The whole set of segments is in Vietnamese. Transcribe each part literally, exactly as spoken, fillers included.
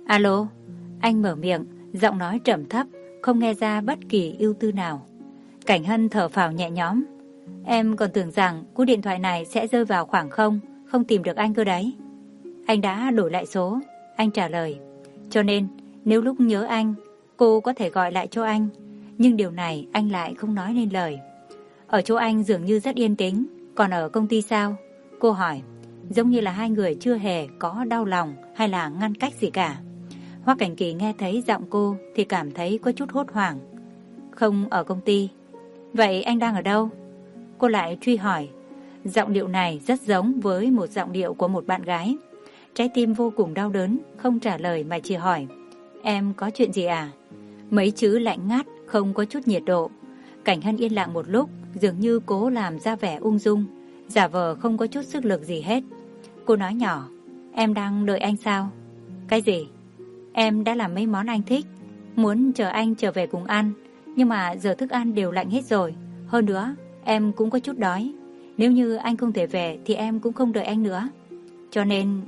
Alo, anh mở miệng, giọng nói trầm thấp, không nghe ra bất kỳ ưu tư nào. Cảnh Hân thở phào nhẹ nhõm. Em còn tưởng rằng cú điện thoại này sẽ rơi vào khoảng không, không tìm được anh cơ đấy. Anh đã đổi lại số, anh trả lời. Cho nên, nếu lúc nhớ anh, cô có thể gọi lại cho anh. Nhưng điều này anh lại không nói nên lời. Ở chỗ anh dường như rất yên tĩnh, còn ở công ty sao? Cô hỏi, giống như là hai người chưa hề có đau lòng hay là ngăn cách gì cả. Hoắc Cảnh Kỳ nghe thấy giọng cô thì cảm thấy có chút hốt hoảng. Không ở công ty. Vậy anh đang ở đâu? Cô lại truy hỏi. Giọng điệu này rất giống với một giọng điệu của một bạn gái. Trái tim vô cùng đau đớn, không trả lời mà chỉ hỏi. Em có chuyện gì à? Mấy chữ lạnh ngắt, không có chút nhiệt độ. Cảnh Hân yên lặng một lúc, dường như cố làm ra vẻ ung dung, giả vờ không có chút sức lực gì hết. Cô nói nhỏ, em đang đợi anh sao? Cái gì? Em đã làm mấy món anh thích, muốn chờ anh trở về cùng ăn, nhưng mà giờ thức ăn đều lạnh hết rồi. Hơn nữa, em cũng có chút đói. Nếu như anh không thể về thì em cũng không đợi anh nữa. Cho nên,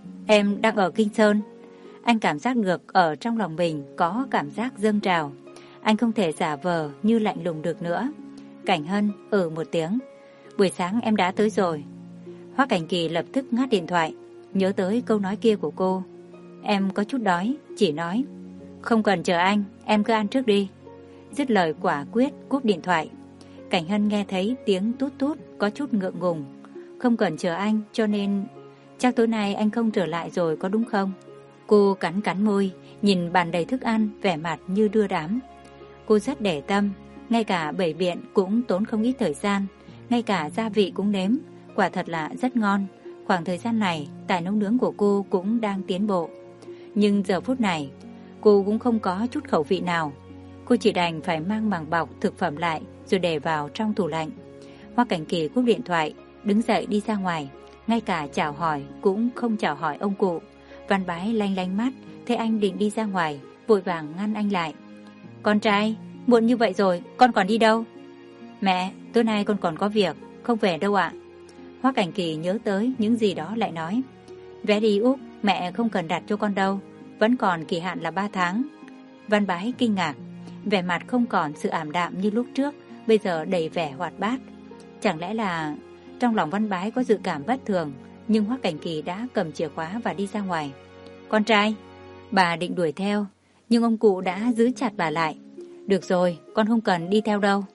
em đang ở Kinh Sơn. Anh cảm giác được ở trong lòng mình có cảm giác dâng trào. Anh không thể giả vờ như lạnh lùng được nữa. Cảnh Hân ừ một tiếng. Buổi sáng em đã tới rồi. Hoắc Cảnh Kỳ lập tức ngắt điện thoại, nhớ tới câu nói kia của cô. Em có chút đói, chỉ nói. Không cần chờ anh, em cứ ăn trước đi. Dứt lời quả quyết cúp điện thoại. Cảnh Hân nghe thấy tiếng tút tút có chút ngượng ngùng. Không cần chờ anh, cho nên chắc tối nay anh không trở lại rồi có đúng không? Cô cắn cắn môi, nhìn bàn đầy thức ăn, vẻ mặt như đưa đám. Cô rất để tâm, ngay cả bày biện cũng tốn không ít thời gian, ngay cả gia vị cũng nếm, quả thật là rất ngon. Khoảng thời gian này, tài nấu nướng của cô cũng đang tiến bộ. Nhưng giờ phút này, cô cũng không có chút khẩu vị nào. Cô chỉ đành phải mang màng bọc thực phẩm lại rồi để vào trong tủ lạnh. Hoắc Cảnh Kỳ cúp điện thoại, đứng dậy đi ra ngoài, ngay cả chào hỏi cũng không chào hỏi ông cụ. Văn Bái lanh lanh mắt, thấy anh định đi ra ngoài, vội vàng ngăn anh lại. Con trai, muộn như vậy rồi, con còn đi đâu? Mẹ, tối nay con còn có việc, không về đâu ạ. Hoắc Cảnh Kỳ nhớ tới những gì đó lại nói. Vé đi Úc, mẹ không cần đặt cho con đâu, vẫn còn kỳ hạn là ba tháng. Văn Bái kinh ngạc, vẻ mặt không còn sự ảm đạm như lúc trước, bây giờ đầy vẻ hoạt bát. Chẳng lẽ là... Trong lòng Văn Bái có dự cảm bất thường, nhưng Hoắc Cảnh Kỳ đã cầm chìa khóa và đi ra ngoài. Con trai, bà định đuổi theo, nhưng ông cụ đã giữ chặt bà lại. Được rồi, con không cần đi theo đâu.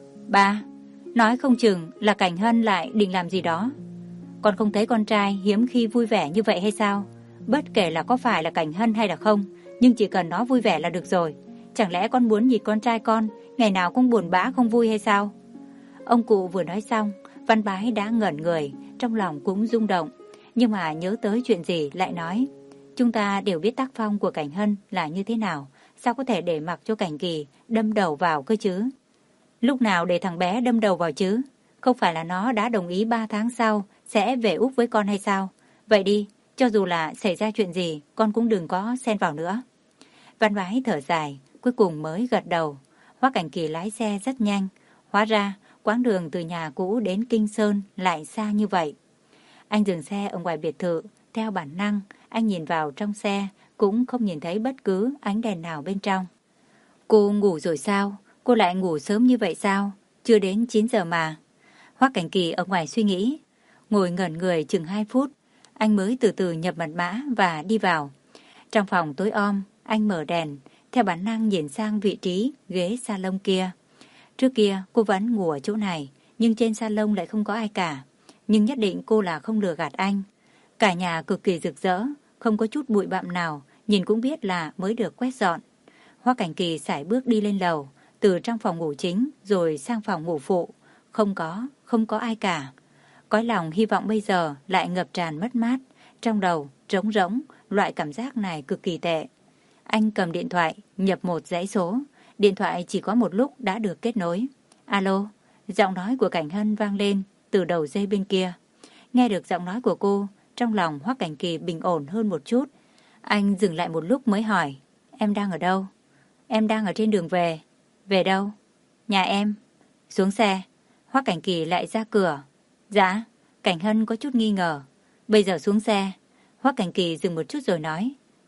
Ba, nói không chừng là Cảnh Hân lại định làm gì đó. Con không thấy con trai hiếm khi vui vẻ như vậy hay sao? Bất kể là có phải là Cảnh Hân hay là không, nhưng chỉ cần nó vui vẻ là được rồi. Chẳng lẽ con muốn nhìn con trai con ngày nào cũng buồn bã không vui hay sao? Ông cụ vừa nói xong, Văn Bái đã ngẩn người, trong lòng cũng rung động. Nhưng mà nhớ tới chuyện gì lại nói. Chúng ta đều biết tác phong của Cảnh Hân là như thế nào, sao có thể để mặc cho Cảnh Kỳ đâm đầu vào cơ chứ? Lúc nào để thằng bé đâm đầu vào chứ? Không phải là nó đã đồng ý ba tháng sau sẽ về Úc với con hay sao? Vậy đi, cho dù là xảy ra chuyện gì, con cũng đừng có xen vào nữa. Văn Bái thở dài, cuối cùng mới gật đầu. Hoắc Cảnh Kỳ lái xe rất nhanh. Hóa ra, quãng đường từ nhà cũ đến Kinh Sơn lại xa như vậy. Anh dừng xe ở ngoài biệt thự, theo bản năng, anh nhìn vào trong xe, cũng không nhìn thấy bất cứ ánh đèn nào bên trong. Cô ngủ rồi sao? Cô lại ngủ sớm như vậy sao? Chưa đến chín giờ mà. Hoắc Cảnh Kỳ ở ngoài suy nghĩ, ngồi ngẩn người chừng hai phút, anh mới từ từ nhập mật mã và đi vào. Trong phòng tối om, anh mở đèn, theo bản năng nhìn sang vị trí ghế salon kia. Trước kia cô vẫn ngủ ở chỗ này, nhưng trên salon lại không có ai cả. Nhưng nhất định cô là không lừa gạt anh. Cả nhà cực kỳ rực rỡ, không có chút bụi bặm nào, nhìn cũng biết là mới được quét dọn. Hoắc Cảnh Kỳ sải bước đi lên lầu, từ trong phòng ngủ chính rồi sang phòng ngủ phụ. Không có, không có ai cả. Cõi lòng hy vọng bây giờ lại ngập tràn mất mát, trong đầu trống rỗng, loại cảm giác này cực kỳ tệ. Anh cầm điện thoại, nhập một dãy số. Điện thoại chỉ có một lúc đã được kết nối. Alo, giọng nói của Cảnh Hân vang lên từ đầu dây bên kia. Nghe được giọng nói của cô, trong lòng Hoắc Cảnh Kỳ bình ổn hơn một chút. Anh dừng lại một lúc mới hỏi, em đang ở đâu? Em đang ở trên đường về. Về đâu? Nhà em. Xuống xe. Hoắc Cảnh Kỳ lại ra cửa. Dạ. Cảnh Hân có chút nghi ngờ. Bây giờ xuống xe. Hoắc Cảnh Kỳ dừng một chút rồi nói,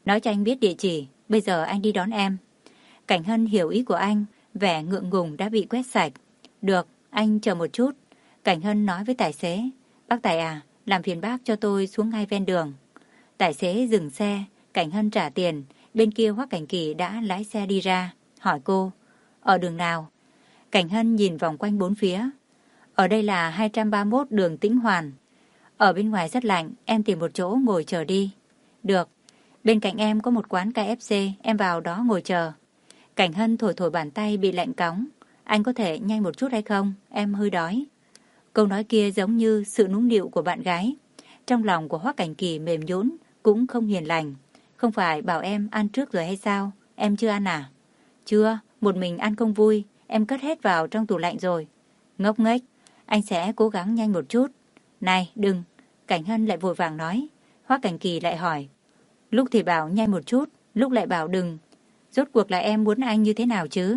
Nói cho anh biết địa chỉ, bây giờ anh đi đón em. Cảnh Hân hiểu ý của anh, vẻ ngượng ngùng đã bị quét sạch. Được, anh chờ một chút. Cảnh Hân nói với tài xế. Bác Tài à, làm phiền bác cho tôi xuống ngay ven đường. Tài xế dừng xe, Cảnh Hân trả tiền. Bên kia Hoắc Cảnh Kỳ đã lái xe đi ra, hỏi cô, ở đường nào? Cảnh Hân nhìn vòng quanh bốn phía. Ở đây là hai trăm ba mươi mốt đường Tĩnh Hoàn. Ở bên ngoài rất lạnh, em tìm một chỗ ngồi chờ đi. Được, bên cạnh em có một quán ca ép xê, em vào đó ngồi chờ. Cảnh Hân thổi thổi bàn tay bị lạnh cóng. Anh có thể nhanh một chút hay không? Em hơi đói. Câu nói kia giống như sự nũng nịu của bạn gái. Trong lòng của Hoắc Cảnh Kỳ mềm nhũn, cũng không hiền lành. Không phải bảo em ăn trước rồi hay sao? Em chưa ăn à? Chưa, một mình ăn không vui. Em cất hết vào trong tủ lạnh rồi. Ngốc nghếch, anh sẽ cố gắng nhanh một chút. Này, đừng. Cảnh Hân lại vội vàng nói. Hoắc Cảnh Kỳ lại hỏi. Lúc thì bảo nhanh một chút, lúc lại bảo đừng. Rốt cuộc là em muốn anh như thế nào chứ?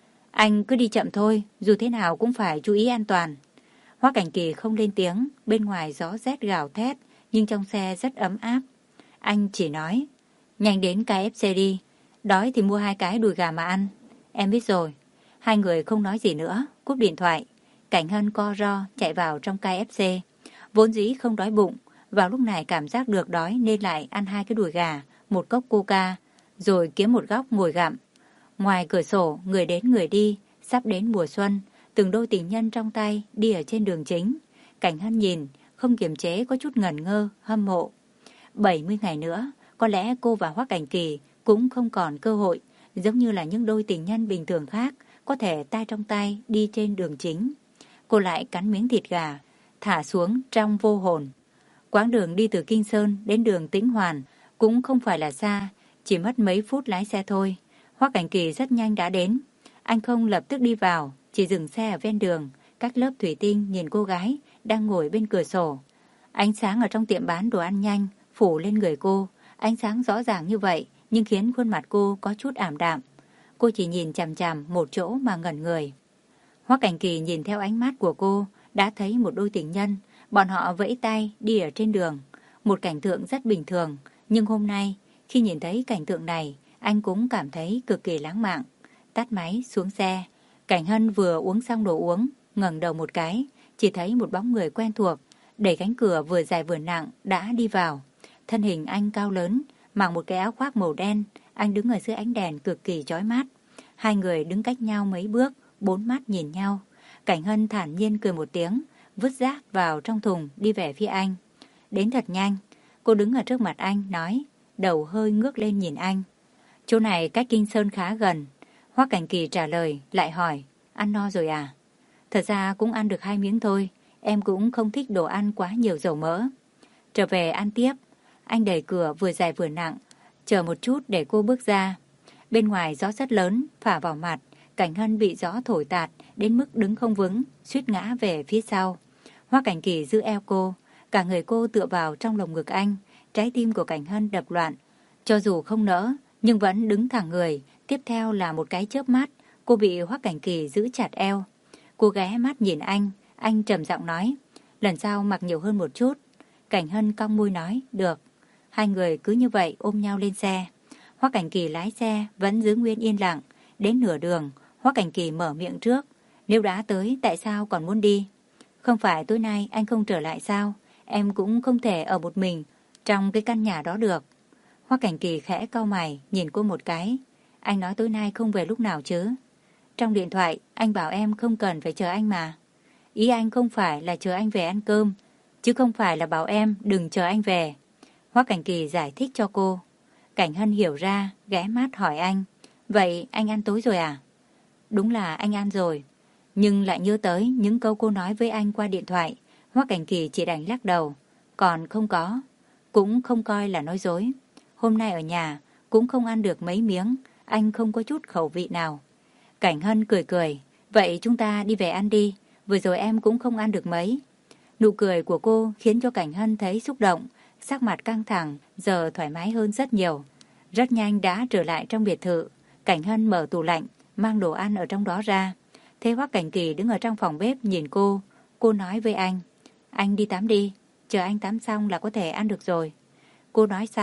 Anh cứ đi chậm thôi, dù thế nào cũng phải chú ý an toàn. Hoắc Cảnh Kỳ không lên tiếng, bên ngoài gió rét gào thét, nhưng trong xe rất ấm áp. Anh chỉ nói, nhanh đến ca ép xê đi, đói thì mua hai cái đùi gà mà ăn. Em biết rồi. Hai người không nói gì nữa, cúp điện thoại. Cảnh Hân co ro chạy vào trong ca ép xê. Vốn dĩ không đói bụng, vào lúc này cảm giác được đói nên lại ăn hai cái đùi gà, một cốc coca, rồi kiếm một góc ngồi gặm. Ngoài cửa sổ, người đến người đi, sắp đến mùa xuân, từng đôi tình nhân trong tay đi ở trên đường chính. Cảnh Hân nhìn, không kiềm chế có chút ngẩn ngơ, hâm mộ. bảy mươi ngày nữa, có lẽ cô và Hoắc Cảnh Kỳ cũng không còn cơ hội, giống như là những đôi tình nhân bình thường khác, có thể tay trong tay đi trên đường chính. Cô lại cắn miếng thịt gà, thả xuống trong vô hồn. Quãng đường đi từ Kinh Sơn đến đường Tĩnh Hoàn cũng không phải là xa, chỉ mất mấy phút lái xe thôi. Hoắc Cảnh Kỳ rất nhanh đã đến. Anh không lập tức đi vào, chỉ dừng xe ở ven đường, cách lớp thủy tinh nhìn cô gái đang ngồi bên cửa sổ. Ánh sáng ở trong tiệm bán đồ ăn nhanh phủ lên người cô. Ánh sáng rõ ràng như vậy nhưng khiến khuôn mặt cô có chút ảm đạm. Cô chỉ nhìn chằm chằm một chỗ mà ngẩn người. Hoắc Cảnh Kỳ nhìn theo ánh mắt của cô, đã thấy một đôi tình nhân. Bọn họ vẫy tay đi ở trên đường. Một cảnh tượng rất bình thường, nhưng hôm nay khi nhìn thấy cảnh tượng này, anh cũng cảm thấy cực kỳ lãng mạn. Tắt máy xuống xe. Cảnh Hân vừa uống xong đồ uống, ngẩng đầu một cái, chỉ thấy một bóng người quen thuộc, đẩy cánh cửa vừa dài vừa nặng đã đi vào. Thân hình anh cao lớn, mặc một cái áo khoác màu đen, anh đứng ở dưới ánh đèn cực kỳ chói mắt. Hai người đứng cách nhau mấy bước, bốn mắt nhìn nhau. Cảnh Hân thản nhiên cười một tiếng, vứt rác vào trong thùng đi về phía anh. Đến thật nhanh, cô đứng ở trước mặt anh, nói, đầu hơi ngước lên nhìn anh. Chỗ này cách Kinh Sơn khá gần. Hoắc Cảnh Kỳ trả lời, lại hỏi, ăn no rồi à? Thật ra cũng ăn được hai miếng thôi, em cũng không thích đồ ăn quá nhiều dầu mỡ. Trở về ăn tiếp. Anh đẩy cửa vừa dài vừa nặng, chờ một chút để cô bước ra. Bên ngoài gió rất lớn, phả vào mặt, Cảnh Hân bị gió thổi tạt đến mức đứng không vững, suýt ngã về phía sau. Hoắc Cảnh Kỳ giữ eo cô, cả người cô tựa vào trong lồng ngực anh, trái tim của Cảnh Hân đập loạn. Cho dù không nỡ, nhưng vẫn đứng thẳng người. Tiếp theo là một cái chớp mắt, cô bị Hoắc Cảnh Kỳ giữ chặt eo. Cô ghé mắt nhìn anh, anh trầm giọng nói, lần sau mặc nhiều hơn một chút. Cảnh Hân cong môi nói, được. Hai người cứ như vậy ôm nhau lên xe. Hoắc Cảnh Kỳ lái xe vẫn giữ nguyên yên lặng. Đến nửa đường, Hoắc Cảnh Kỳ mở miệng trước, nếu đã tới tại sao còn muốn đi? Không phải tối nay anh không trở lại sao? Em cũng không thể ở một mình trong cái căn nhà đó được. Hoắc Cảnh Kỳ khẽ cau mày nhìn cô một cái. Anh nói tối nay không về lúc nào chứ? Trong điện thoại anh bảo em không cần phải chờ anh mà. Ý anh không phải là chờ anh về ăn cơm, chứ không phải là bảo em đừng chờ anh về. Hoắc Cảnh Kỳ giải thích cho cô. Cảnh Hân hiểu ra, ghé mắt hỏi anh, vậy anh ăn tối rồi à? Đúng là anh ăn rồi, nhưng lại nhớ tới những câu cô nói với anh qua điện thoại. Hoắc Cảnh Kỳ chỉ đành lắc đầu. Còn không có, cũng không coi là nói dối. Hôm nay ở nhà cũng không ăn được mấy miếng, anh không có chút khẩu vị nào. Cảnh Hân cười cười, vậy chúng ta đi về ăn đi, vừa rồi em cũng không ăn được mấy. Nụ cười của cô khiến cho Cảnh Hân thấy xúc động, sắc mặt căng thẳng, giờ thoải mái hơn rất nhiều. Rất nhanh đã trở lại trong biệt thự. Cảnh Hân mở tủ lạnh, mang đồ ăn ở trong đó ra. Thấy Hoắc Cảnh Kỳ đứng ở trong phòng bếp nhìn cô. Cô nói với anh, anh đi tắm đi, chờ anh tắm xong là có thể ăn được rồi. Cô nói xong,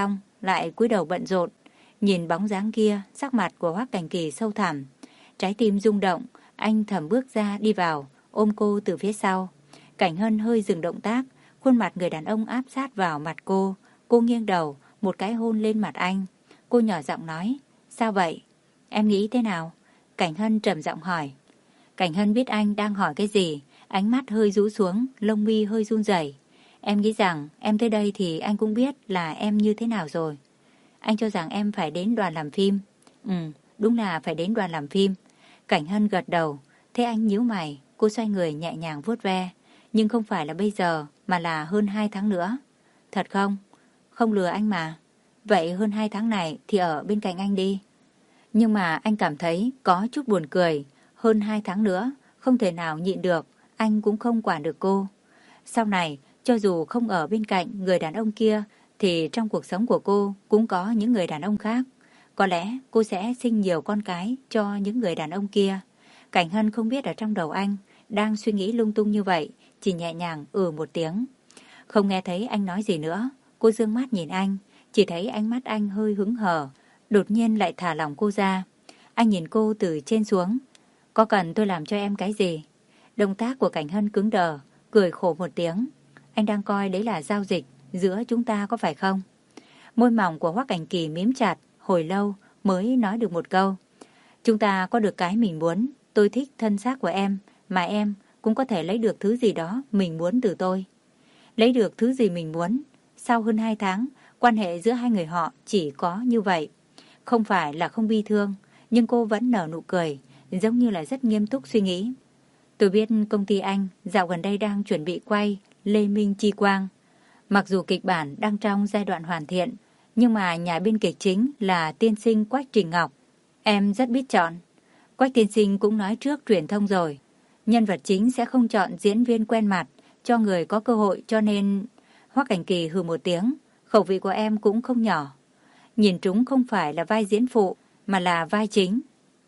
lại cúi đầu bận rộn. Nhìn bóng dáng kia, sắc mặt của Hoắc Cảnh Kỳ sâu thẳm. Trái tim rung động, anh thầm bước ra đi vào, ôm cô từ phía sau. Cảnh Hân hơi dừng động tác, khuôn mặt người đàn ông áp sát vào mặt cô. Cô nghiêng đầu, một cái hôn lên mặt anh. Cô nhỏ giọng nói, sao vậy? Em nghĩ thế nào? Cảnh Hân trầm giọng hỏi. Cảnh Hân biết anh đang hỏi cái gì, ánh mắt hơi rũ xuống, lông mi hơi run rẩy. Em nghĩ rằng em tới đây thì anh cũng biết là em như thế nào rồi. Anh cho rằng em phải đến đoàn làm phim. Ừ, đúng là phải đến đoàn làm phim. Cảnh Hân gật đầu, thế anh nhíu mày, cô xoay người nhẹ nhàng vuốt ve. Nhưng không phải là bây giờ, mà là hơn hai tháng nữa. Thật không? Không lừa anh mà. Vậy hơn hai tháng này thì ở bên cạnh anh đi. Nhưng mà anh cảm thấy có chút buồn cười. Hơn hai tháng nữa, không thể nào nhịn được, anh cũng không quản được cô. Sau này, cho dù không ở bên cạnh người đàn ông kia, thì trong cuộc sống của cô cũng có những người đàn ông khác. Có lẽ cô sẽ sinh nhiều con cái cho những người đàn ông kia. Cảnh Hân không biết ở trong đầu anh đang suy nghĩ lung tung như vậy, chỉ nhẹ nhàng ừ một tiếng. Không nghe thấy anh nói gì nữa, cô dương mắt nhìn anh, chỉ thấy ánh mắt anh hơi hững hờ, đột nhiên lại thả lỏng cô ra. Anh nhìn cô từ trên xuống. Có cần tôi làm cho em cái gì? Động tác của Cảnh Hân cứng đờ, cười khổ một tiếng. Anh đang coi đấy là giao dịch giữa chúng ta có phải không? Môi mỏng của Hoắc Cảnh Kỳ mím chặt, hồi lâu mới nói được một câu. Chúng ta có được cái mình muốn, tôi thích thân xác của em, mà em cũng có thể lấy được thứ gì đó mình muốn từ tôi. Lấy được thứ gì mình muốn? Sau hơn hai tháng, quan hệ giữa hai người họ chỉ có như vậy. Không phải là không bi thương, nhưng cô vẫn nở nụ cười, giống như là rất nghiêm túc suy nghĩ. Tôi biết công ty anh dạo gần đây đang chuẩn bị quay Lê Minh Chi Quang. Mặc dù kịch bản đang trong giai đoạn hoàn thiện, nhưng mà nhà biên kịch chính là tiên sinh Quách Trình Ngọc. Em rất biết chọn. Quách tiên sinh cũng nói trước truyền thông rồi. Nhân vật chính sẽ không chọn diễn viên quen mặt, cho người có cơ hội, cho nên... Hoắc Cảnh Kỳ hừ một tiếng, khẩu vị của em cũng không nhỏ. Nhìn trúng không phải là vai diễn phụ, mà là vai chính.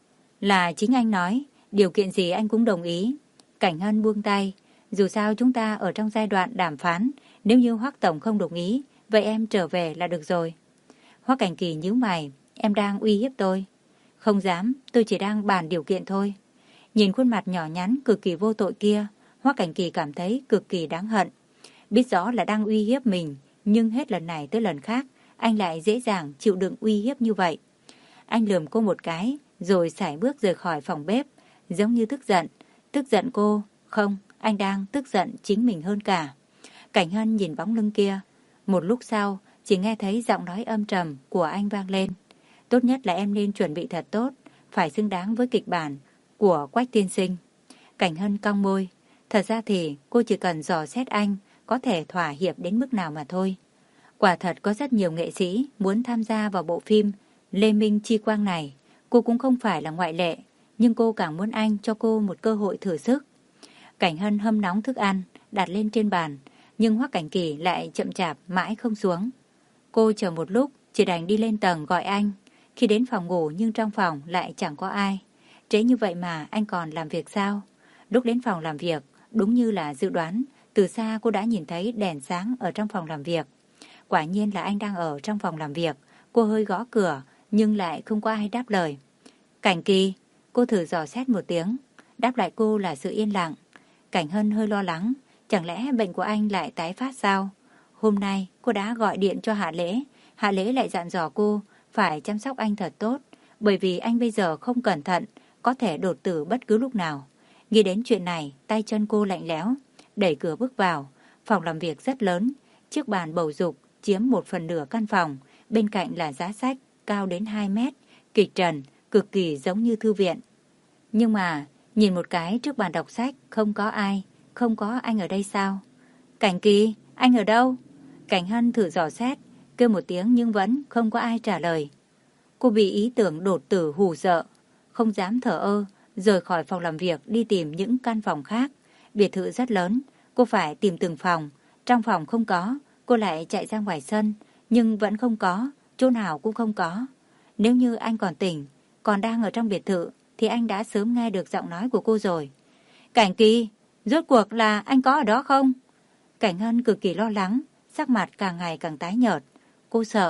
Là chính anh nói, điều kiện gì anh cũng đồng ý. Cảnh Hân buông tay, dù sao chúng ta ở trong giai đoạn đàm phán, nếu như Hoắc Tổng không đồng ý, vậy em trở về là được rồi. Hoắc Cảnh Kỳ nhíu mày, em đang uy hiếp tôi. Không dám, tôi chỉ đang bàn điều kiện thôi. Nhìn khuôn mặt nhỏ nhắn cực kỳ vô tội kia, Hoắc Cảnh Kỳ cảm thấy cực kỳ đáng hận. Biết rõ là đang uy hiếp mình, nhưng hết lần này tới lần khác, anh lại dễ dàng chịu đựng uy hiếp như vậy. Anh lườm cô một cái, rồi sải bước rời khỏi phòng bếp, giống như tức giận. Tức giận cô? Không, anh đang tức giận chính mình hơn cả. Cảnh Hân nhìn bóng lưng kia. Một lúc sau, chỉ nghe thấy giọng nói âm trầm của anh vang lên. Tốt nhất là em nên chuẩn bị thật tốt, phải xứng đáng với kịch bản của Quách tiên sinh. Cảnh Hân cong môi. Thật ra thì cô chỉ cần dò xét anh có thể thỏa hiệp đến mức nào mà thôi. Quả thật có rất nhiều nghệ sĩ muốn tham gia vào bộ phim Lê Minh Chi Quang này. Cô cũng không phải là ngoại lệ, nhưng cô càng muốn anh cho cô một cơ hội thử sức. Cảnh Hân hâm nóng thức ăn, đặt lên trên bàn, nhưng Hoắc Cảnh Kỳ lại chậm chạp mãi không xuống. Cô chờ một lúc, chỉ đành đi lên tầng gọi anh. Khi đến phòng ngủ nhưng trong phòng lại chẳng có ai. Trễ như vậy mà anh còn làm việc sao? Lúc đến phòng làm việc, đúng như là dự đoán, từ xa cô đã nhìn thấy đèn sáng ở trong phòng làm việc. Quả nhiên là anh đang ở trong phòng làm việc. Cô hơi gõ cửa, nhưng lại không có ai đáp lời. Cảnh Kỳ, cô thử dò xét một tiếng. Đáp lại cô là sự yên lặng. Cảnh Hân hơi lo lắng. Chẳng lẽ bệnh của anh lại tái phát sao? Hôm nay cô đã gọi điện cho Hạ Lễ. Hạ Lễ lại dặn dò cô phải chăm sóc anh thật tốt, bởi vì anh bây giờ không cẩn thận, có thể đột tử bất cứ lúc nào. Nghĩ đến chuyện này, tay chân cô lạnh lẽo, đẩy cửa bước vào. Phòng làm việc rất lớn, chiếc bàn bầu dục chiếm một phần nửa căn phòng, bên cạnh là giá sách cao đến hai mét, kịch trần, cực kỳ giống như thư viện. Nhưng mà, nhìn một cái trước bàn đọc sách, không có ai, không có anh ở đây sao? Cảnh Kỳ, anh ở đâu? Cảnh Hân thử dò xét, kêu một tiếng nhưng vẫn không có ai trả lời. Cô bị ý tưởng đột tử hù sợ, không dám thở ơ, rời khỏi phòng làm việc đi tìm những căn phòng khác. Biệt thự rất lớn, cô phải tìm từng phòng. Trong phòng không có, cô lại chạy ra ngoài sân, nhưng vẫn không có, chỗ nào cũng không có. Nếu như anh còn tỉnh, còn đang ở trong biệt thự, thì anh đã sớm nghe được giọng nói của cô rồi. Cảnh Kỳ, rốt cuộc là anh có ở đó không? Cảnh Hân cực kỳ lo lắng, sắc mặt càng ngày càng tái nhợt. Cô sợ,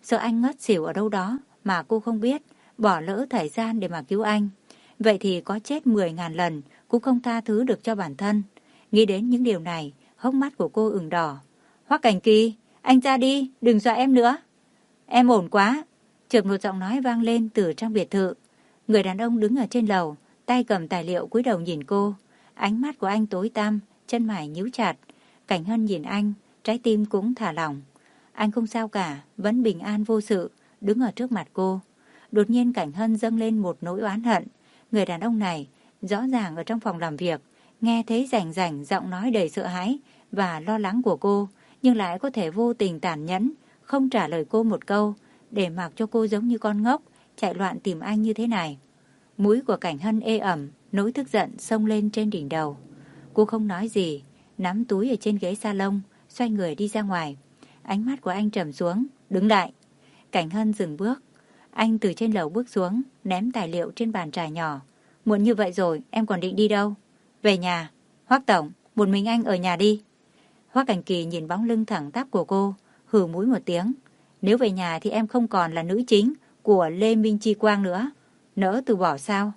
sợ anh ngất xỉu ở đâu đó mà cô không biết, bỏ lỡ thời gian để mà cứu anh. Vậy thì có chết mười ngàn lần cũng không tha thứ được cho bản thân. Nghĩ đến những điều này, hốc mắt của cô ửng đỏ. Hoắc Cảnh Kỳ, anh ra đi, đừng dọa em nữa. Em ổn quá. Chợt một giọng nói vang lên từ trong biệt thự. Người đàn ông đứng ở trên lầu, tay cầm tài liệu cúi đầu nhìn cô. Ánh mắt của anh tối tăm, chân mày nhíu chặt. Cảnh Hân nhìn anh, trái tim cũng thả lỏng. Anh không sao cả, vẫn bình an vô sự, đứng ở trước mặt cô. Đột nhiên Cảnh Hân dâng lên một nỗi oán hận. Người đàn ông này, rõ ràng ở trong phòng làm việc, nghe thấy rành rành giọng nói đầy sợ hãi và lo lắng của cô, nhưng lại có thể vô tình tàn nhẫn, không trả lời cô một câu, để mặc cho cô giống như con ngốc, chạy loạn tìm anh như thế này. Mũi của Cảnh Hân ê ẩm, nỗi tức giận xông lên trên đỉnh đầu. Cô không nói gì, nắm túi ở trên ghế salon, xoay người đi ra ngoài. Ánh mắt của anh trầm xuống, đứng lại. Cảnh Hân dừng bước. Anh từ trên lầu bước xuống, ném tài liệu trên bàn trà nhỏ. Muộn như vậy rồi, em còn định đi đâu? Về nhà. Hoắc tổng, một mình anh ở nhà đi. Hoắc Cảnh Kỳ nhìn bóng lưng thẳng tắp của cô, hừ mũi một tiếng. Nếu về nhà thì em không còn là nữ chính của Lê Minh Chi Quang nữa. Nỡ từ bỏ sao?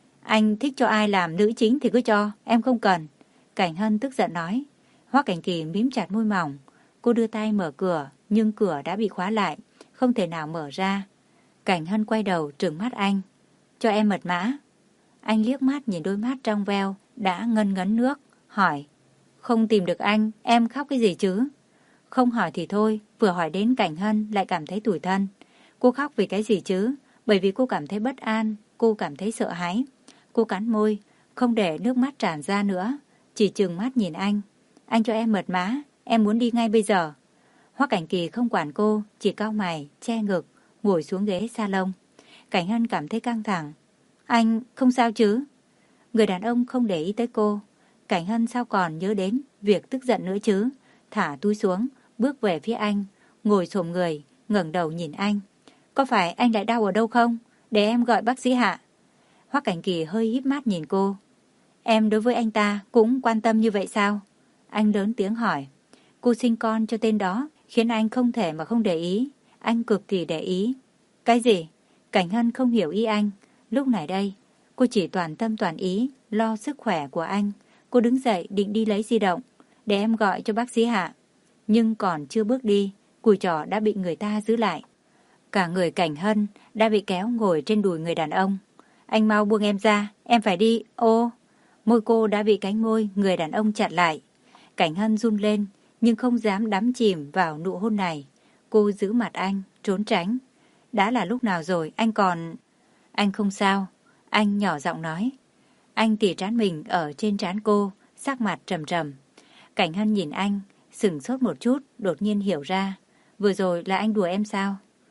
Anh thích cho ai làm nữ chính thì cứ cho, em không cần. Cảnh Hân tức giận nói. Hoắc Cảnh Kỳ mím chặt môi mỏng. Cô đưa tay mở cửa, nhưng cửa đã bị khóa lại, không thể nào mở ra. Cảnh Hân quay đầu trừng mắt anh. Cho em mật mã. Anh liếc mắt nhìn đôi mắt trong veo đã ngân ngấn nước, hỏi. Không tìm được anh, em khóc cái gì chứ? Không hỏi thì thôi, vừa hỏi đến Cảnh Hân lại cảm thấy tủi thân. Cô khóc vì cái gì chứ? Bởi vì cô cảm thấy bất an, cô cảm thấy sợ hãi. Cô cắn môi, không để nước mắt tràn ra nữa, chỉ trừng mắt nhìn anh. Anh cho em mật mã, em muốn đi ngay bây giờ. Hoắc Cảnh Kỳ không quản cô, chỉ cau mày, che ngực, ngồi xuống ghế salon. Cảnh Hân cảm thấy căng thẳng. Anh không sao chứ? Người đàn ông không để ý tới cô. Cảnh Hân sao còn nhớ đến việc tức giận nữa chứ? Thả túi xuống, bước về phía anh, ngồi xổm người, ngẩng đầu nhìn anh. Có phải anh lại đau ở đâu không? Để em gọi bác sĩ Hạ. Hoắc Cảnh Kỳ hơi híp mắt nhìn cô. Em đối với anh ta cũng quan tâm như vậy sao? Anh lớn tiếng hỏi. Cô sinh con cho tên đó khiến anh không thể mà không để ý. Anh cực kỳ để ý. Cái gì? Cảnh Hân không hiểu ý anh. Lúc này đây, cô chỉ toàn tâm toàn ý lo sức khỏe của anh. Cô đứng dậy định đi lấy di động để em gọi cho bác sĩ Hạ. Nhưng còn chưa bước đi, cùi trỏ đã bị người ta giữ lại. Cả người Cảnh Hân đã bị kéo ngồi trên đùi người đàn ông. Anh mau buông em ra, em phải đi. Ô, môi cô đã bị cánh môi người đàn ông chặn lại. Cảnh Hân run lên, nhưng không dám đắm chìm vào nụ hôn này. Cô giữ mặt anh, trốn tránh. Đã là lúc nào rồi, anh còn... Anh không sao, anh nhỏ giọng nói. Anh tỉ trán mình ở trên trán cô, sắc mặt trầm trầm. Cảnh Hân nhìn anh, sửng sốt một chút, đột nhiên hiểu ra. Vừa rồi là anh đùa em sao?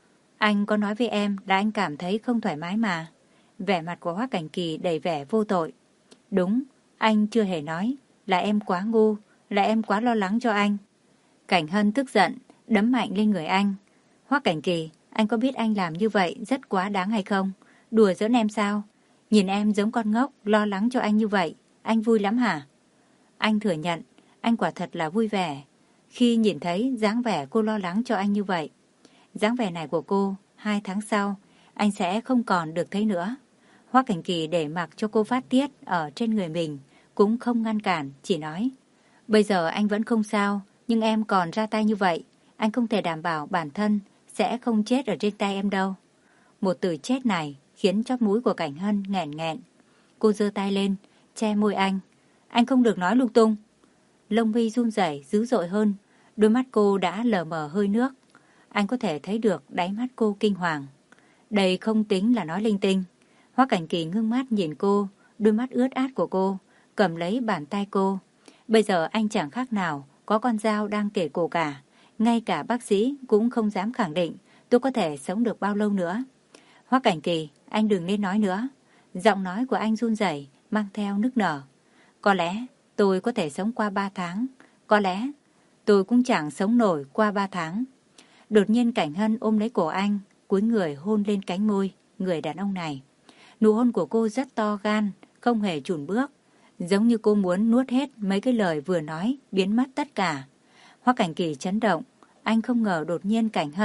Anh có nói với em là anh cảm thấy không thoải mái mà. Vẻ mặt của Hoắc Cảnh Kỳ đầy vẻ vô tội. Đúng, anh chưa hề nói, là em quá ngu, là em quá lo lắng cho anh. Cảnh Hân tức giận, đấm mạnh lên người anh. Hoắc Cảnh Kỳ, anh có biết anh làm như vậy rất quá đáng hay không? Đùa giỡn em sao? Nhìn em giống con ngốc, lo lắng cho anh như vậy, anh vui lắm hả? Anh thừa nhận, anh quả thật là vui vẻ khi nhìn thấy dáng vẻ cô lo lắng cho anh như vậy. Dáng vẻ này của cô, hai tháng sau, anh sẽ không còn được thấy nữa. Hoắc Cảnh Kỳ để mặc cho cô phát tiết ở trên người mình, cũng không ngăn cản, chỉ nói. Bây giờ anh vẫn không sao, nhưng em còn ra tay như vậy, anh không thể đảm bảo bản thân sẽ không chết ở trên tay em đâu. Một từ chết này khiến chóp mũi của Cảnh Hân nghẹn nghẹn. Cô giơ tay lên, che môi anh. Anh không được nói lung tung. Lông mi run rẩy dữ dội hơn, đôi mắt cô đã lờ mờ hơi nước. Anh có thể thấy được đáy mắt cô kinh hoàng. Đây không tính là nói linh tinh. Hoắc Cảnh Kỳ ngưng mắt nhìn cô, đôi mắt ướt át của cô, cầm lấy bàn tay cô. Bây giờ anh chẳng khác nào có con dao đang kề cổ cả. Ngay cả bác sĩ cũng không dám khẳng định tôi có thể sống được bao lâu nữa. Hoắc Cảnh Kỳ, anh đừng nên nói nữa. Giọng nói của anh run rẩy, mang theo nức nở. Có lẽ tôi có thể sống qua ba tháng. Có lẽ tôi cũng chẳng sống nổi qua ba tháng. Đột nhiên Cảnh Hân ôm lấy cổ anh, cúi người hôn lên cánh môi người đàn ông này. Nụ hôn của cô rất to gan, không hề chùn bước, giống như cô muốn nuốt hết mấy cái lời vừa nói, biến mất tất cả. Hoắc Cảnh Kỳ chấn động, anh không ngờ đột nhiên Cảnh Hân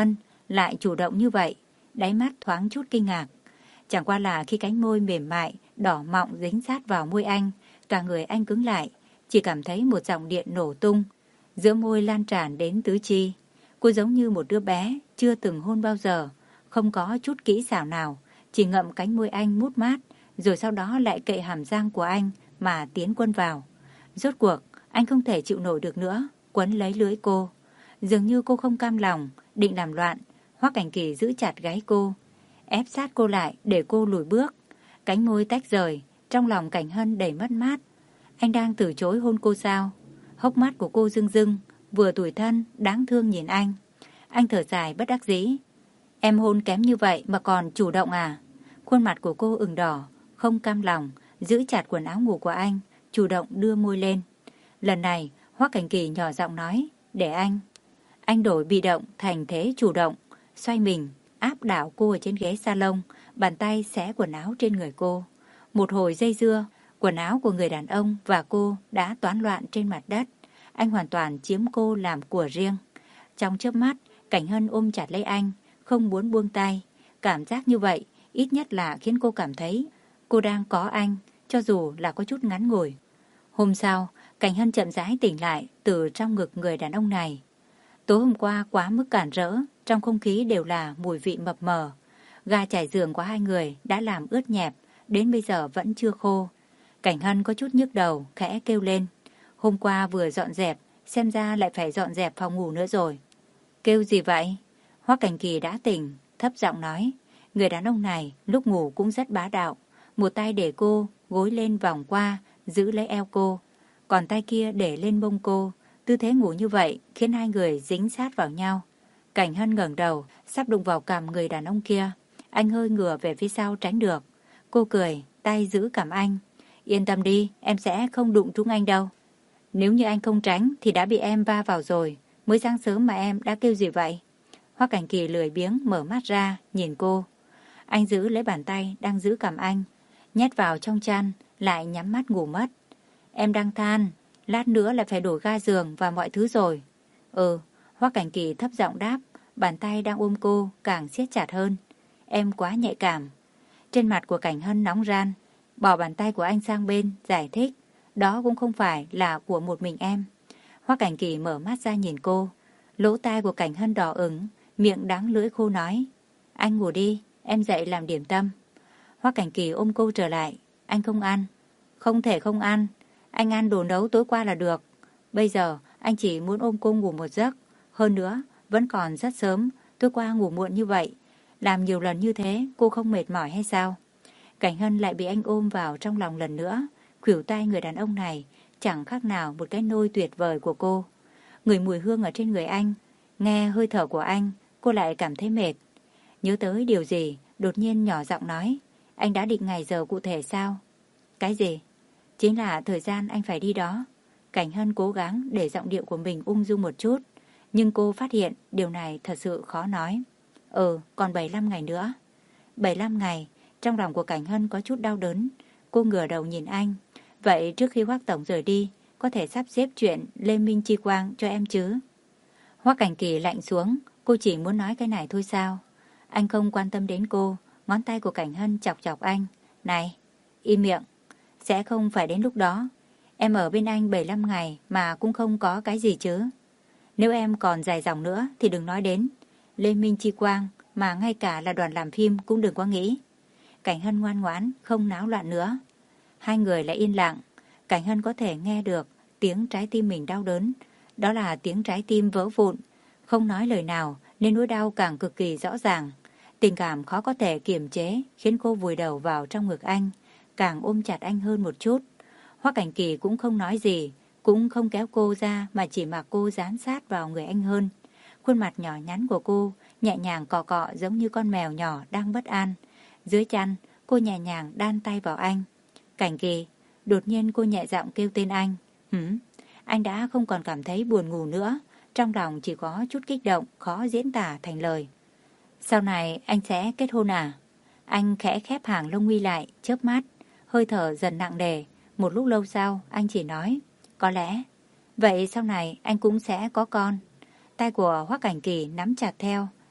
lại chủ động như vậy, đáy mắt thoáng chút kinh ngạc. Chẳng qua là khi cánh môi mềm mại, đỏ mọng dính sát vào môi anh, cả người anh cứng lại, chỉ cảm thấy một dòng điện nổ tung, giữa môi lan tràn đến tứ chi. Cô giống như một đứa bé, chưa từng hôn bao giờ, không có chút kỹ xảo nào, chỉ ngậm cánh môi anh mút mát, rồi sau đó lại cậy hàm răng của anh mà tiến quân vào. Rốt cuộc, anh không thể chịu nổi được nữa, quấn lấy lưỡi cô. Dường như cô không cam lòng, định làm loạn, Hoắc Cảnh Kỳ giữ chặt gáy cô, ép sát cô lại để cô lùi bước. Cánh môi tách rời, trong lòng Cảnh Hân đầy mất mát. Anh đang từ chối hôn cô sao? Hốc mắt của cô rưng rưng, vừa tủi thân, đáng thương nhìn anh. Anh thở dài bất đắc dĩ. Em hôn kém như vậy mà còn chủ động à? Khuôn mặt của cô ửng đỏ, không cam lòng, giữ chặt quần áo ngủ của anh, chủ động đưa môi lên. Lần này, Hoắc Cảnh Kỳ nhỏ giọng nói, để anh. Anh đổi bị động thành thế chủ động, xoay mình, áp đảo cô ở trên ghế salon, bàn tay xé quần áo trên người cô. Một hồi dây dưa, quần áo của người đàn ông và cô đã toán loạn trên mặt đất. Anh hoàn toàn chiếm cô làm của riêng. Trong chớp mắt, Cảnh Hân ôm chặt lấy anh, không muốn buông tay. Cảm giác như vậy, ít nhất là khiến cô cảm thấy cô đang có anh, cho dù là có chút ngắn ngủi. Hôm sau, Cảnh Hân chậm rãi tỉnh lại từ trong ngực người đàn ông này. Tối hôm qua quá mức cản rỡ, trong không khí đều là mùi vị mập mờ. Ga trải giường của hai người đã làm ướt nhẹp, đến bây giờ vẫn chưa khô. Cảnh Hân có chút nhức đầu, khẽ kêu lên. Hôm qua vừa dọn dẹp, xem ra lại phải dọn dẹp phòng ngủ nữa rồi. Kêu gì vậy? Hoắc Cảnh Kỳ đã tỉnh, thấp giọng nói. Người đàn ông này lúc ngủ cũng rất bá đạo. Một tay để cô, gối lên vòng qua, giữ lấy eo cô. Còn tay kia để lên mông cô. Tư thế ngủ như vậy khiến hai người dính sát vào nhau. Cảnh Hân ngẩng đầu, sắp đụng vào cằm người đàn ông kia. Anh hơi ngửa về phía sau tránh được. Cô cười, tay giữ cằm anh. Yên tâm đi, em sẽ không đụng trúng anh đâu. Nếu như anh không tránh thì đã bị em va vào rồi. Mới sáng sớm mà em đã kêu gì vậy? Hoắc Cảnh Kỳ lười biếng mở mắt ra, nhìn cô. Anh giữ lấy bàn tay đang giữ cằm anh, nhét vào trong chăn, lại nhắm mắt ngủ mất. Em đang than, lát nữa lại phải đổi ga giường và mọi thứ rồi. Ừ, Hoắc Cảnh Kỳ thấp giọng đáp, bàn tay đang ôm cô càng siết chặt hơn. Em quá nhạy cảm. Trên mặt của Cảnh Hân nóng ran, bỏ bàn tay của anh sang bên, giải thích. Đó cũng không phải là của một mình em. Hoắc Cảnh Kỳ mở mắt ra nhìn cô. Lỗ tai của Cảnh Hân đỏ ửng, miệng đắng lưỡi khô nói. Anh ngủ đi, em dậy làm điểm tâm. Hoắc Cảnh Kỳ ôm cô trở lại. Anh không ăn. Không thể không ăn. Anh ăn đồ nấu tối qua là được. Bây giờ anh chỉ muốn ôm cô ngủ một giấc. Hơn nữa, vẫn còn rất sớm. Tối qua ngủ muộn như vậy. Làm nhiều lần như thế, cô không mệt mỏi hay sao? Cảnh Hân lại bị anh ôm vào trong lòng lần nữa. Khuỷu tay người đàn ông này chẳng khác nào một cái nôi tuyệt vời của cô. Ngửi mùi hương ở trên người anh, nghe hơi thở của anh, cô lại cảm thấy mệt. Nhớ tới điều gì, đột nhiên nhỏ giọng nói. Anh đã định ngày giờ cụ thể sao? Cái gì? Chính là thời gian anh phải đi đó. Cảnh Hân cố gắng để giọng điệu của mình ung dung một chút, nhưng cô phát hiện điều này thật sự khó nói. Ừ, còn bảy mươi lăm ngày nữa. bảy mươi lăm ngày, trong lòng của Cảnh Hân có chút đau đớn. Cô ngửa đầu nhìn anh. Vậy trước khi Hoắc Tổng rời đi, có thể sắp xếp chuyện Lê Minh Chi Quang cho em chứ? Hoắc Cảnh Kỳ lạnh xuống, cô chỉ muốn nói cái này thôi sao? Anh không quan tâm đến cô, ngón tay của Cảnh Hân chọc chọc anh. Này, im miệng, sẽ không phải đến lúc đó. Em ở bên anh bảy mươi lăm ngày mà cũng không có cái gì chứ. Nếu em còn dài dòng nữa thì đừng nói đến. Lê Minh Chi Quang mà ngay cả là đoàn làm phim cũng đừng có nghĩ. Cảnh Hân ngoan ngoãn, không náo loạn nữa. Hai người lại yên lặng. Cảnh Hân có thể nghe được tiếng trái tim mình đau đớn. Đó là tiếng trái tim vỡ vụn. Không nói lời nào nên nỗi đau càng cực kỳ rõ ràng. Tình cảm khó có thể kiềm chế khiến cô vùi đầu vào trong ngực anh, càng ôm chặt anh hơn một chút. Hoắc Cảnh Kỳ cũng không nói gì, cũng không kéo cô ra mà chỉ mặc cô dán sát vào người anh hơn. Khuôn mặt nhỏ nhắn của cô nhẹ nhàng cọ cọ giống như con mèo nhỏ đang bất an. Dưới chăn, cô nhẹ nhàng đan tay vào anh. Cảnh Kỳ, đột nhiên cô nhẹ giọng kêu tên anh. Hửm? Anh đã không còn cảm thấy buồn ngủ nữa, trong lòng chỉ có chút kích động, khó diễn tả thành lời. Sau này anh sẽ kết hôn à? Anh khẽ khép hàng lông mi lại, chớp mắt, hơi thở dần nặng nề. Một lúc lâu sau, anh chỉ nói, có lẽ. Vậy sau này anh cũng sẽ có con. Tay của Hoắc Cảnh Kỳ nắm chặt theo,